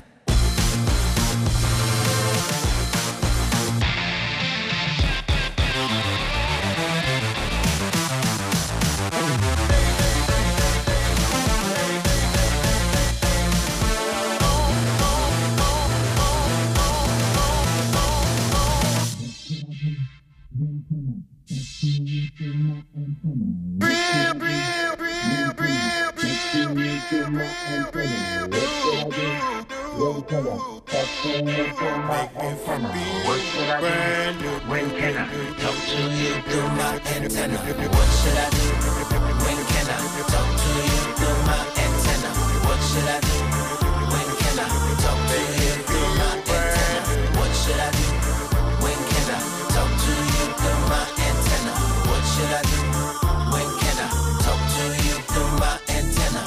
I: When can I talk to you through my antenna? What should I do? When can I talk to you through my antenna? What should I do? When can I talk to you through my antenna? What should I do? When can I talk to you through my antenna? What should I do? When can I talk to you through my antenna?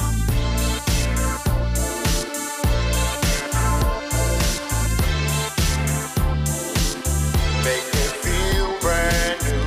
J: Make me feel brand new.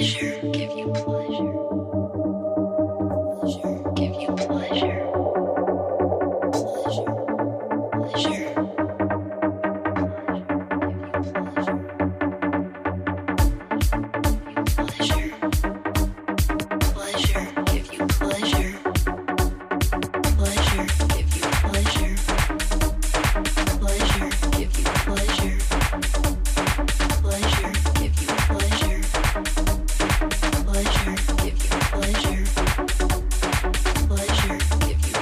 C: Pleasure, give you pleasure. Pleasure, give you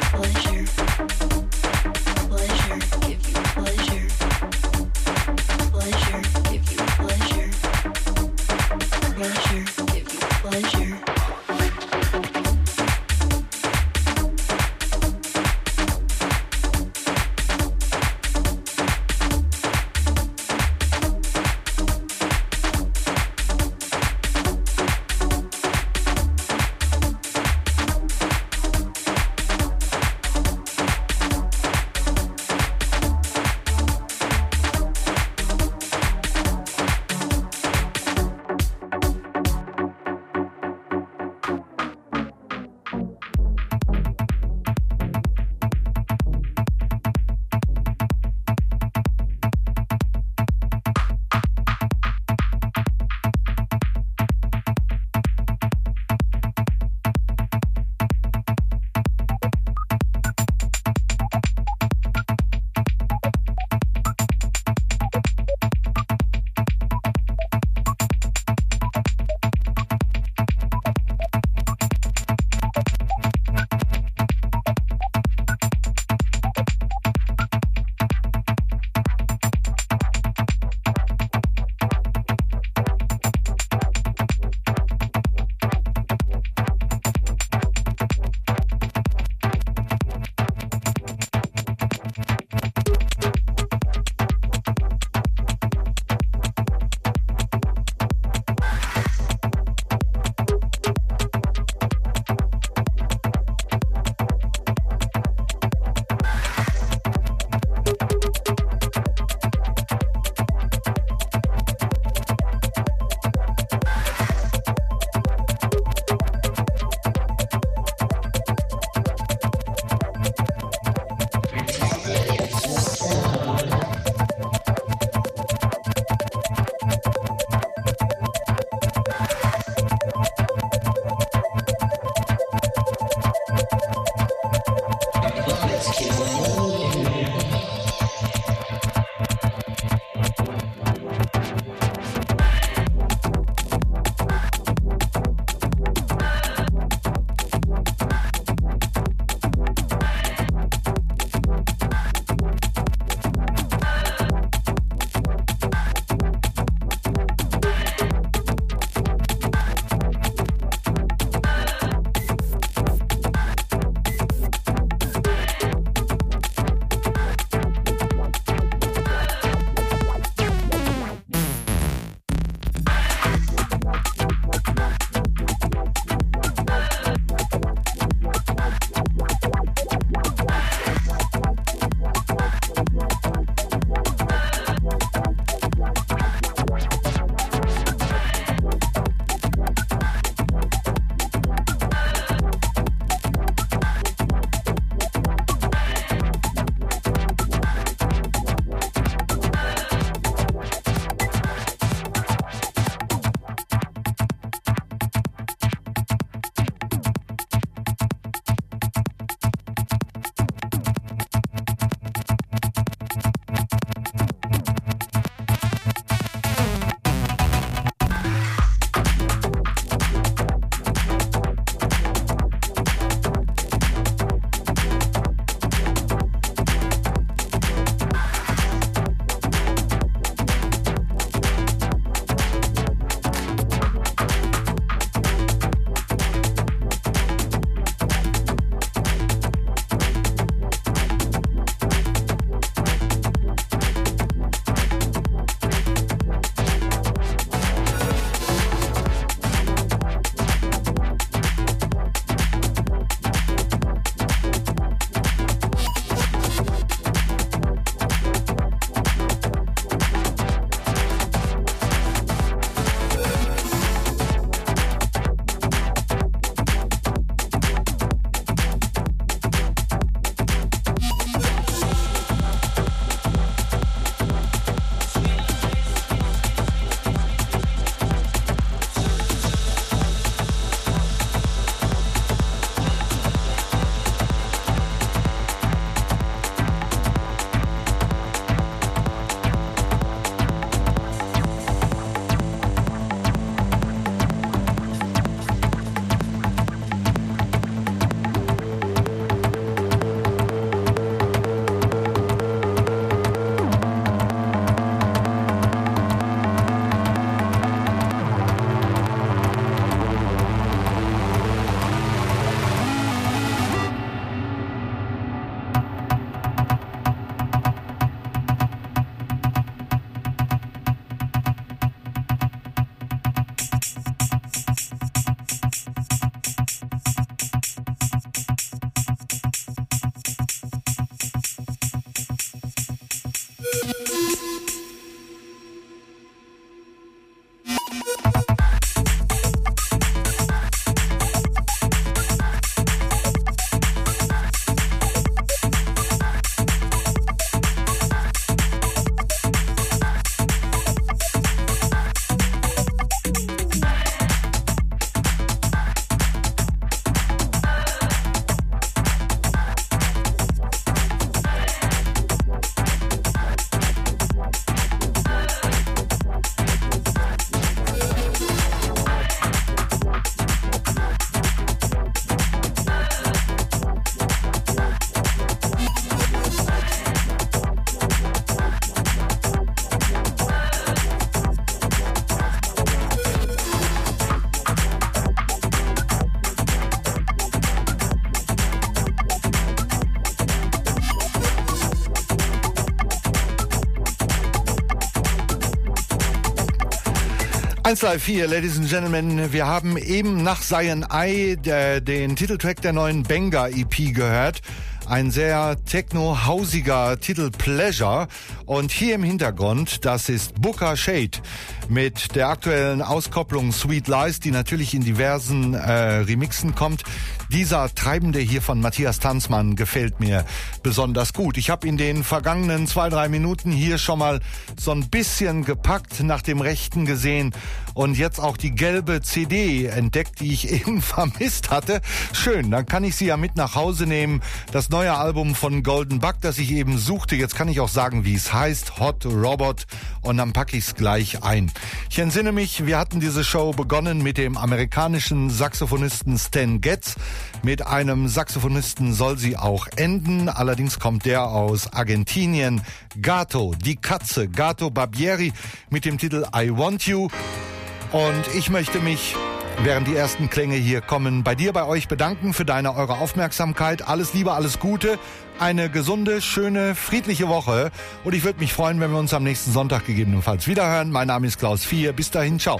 B: 1Live 4, Ladies and Gentlemen, wir haben eben nach Cyan Eye den Titeltrack der neuen Benga EP gehört. Ein sehr techno-hausiger Titel Pleasure. Und hier im Hintergrund, das ist Booker Shade mit der aktuellen Auskopplung Sweet Lies, die natürlich in diversen Remixen kommt. Dieser Treibende hier von Matthias Tanzmann gefällt mir besonders gut. Ich habe in den vergangenen 2-3 Minuten hier schon mal so ein bisschen gepackt, nach dem Rechten gesehen und jetzt auch die gelbe CD entdeckt, die ich eben vermisst hatte. Schön, dann kann ich sie ja mit nach Hause nehmen. Das neue Album von Golden Buck, das ich eben suchte. Jetzt kann ich auch sagen, wie es heißt. Hot Robot. Und dann packe ich es gleich ein. Ich entsinne mich, wir hatten diese Show begonnen mit dem amerikanischen Saxophonisten Stan Getz. Mit einem Saxophonisten soll sie auch enden. Allerdings kommt der aus Argentinien. Gato, die Katze, Gato Barbieri mit dem Titel I Want You. Und ich möchte mich, während die ersten Klänge hier kommen, bei dir, bei euch bedanken für eure Aufmerksamkeit. Alles Liebe, alles Gute, eine gesunde, schöne, friedliche Woche. Und ich würde mich freuen, wenn wir uns am nächsten Sonntag gegebenenfalls wiederhören. Mein Name ist Klaus 4. Bis dahin, ciao.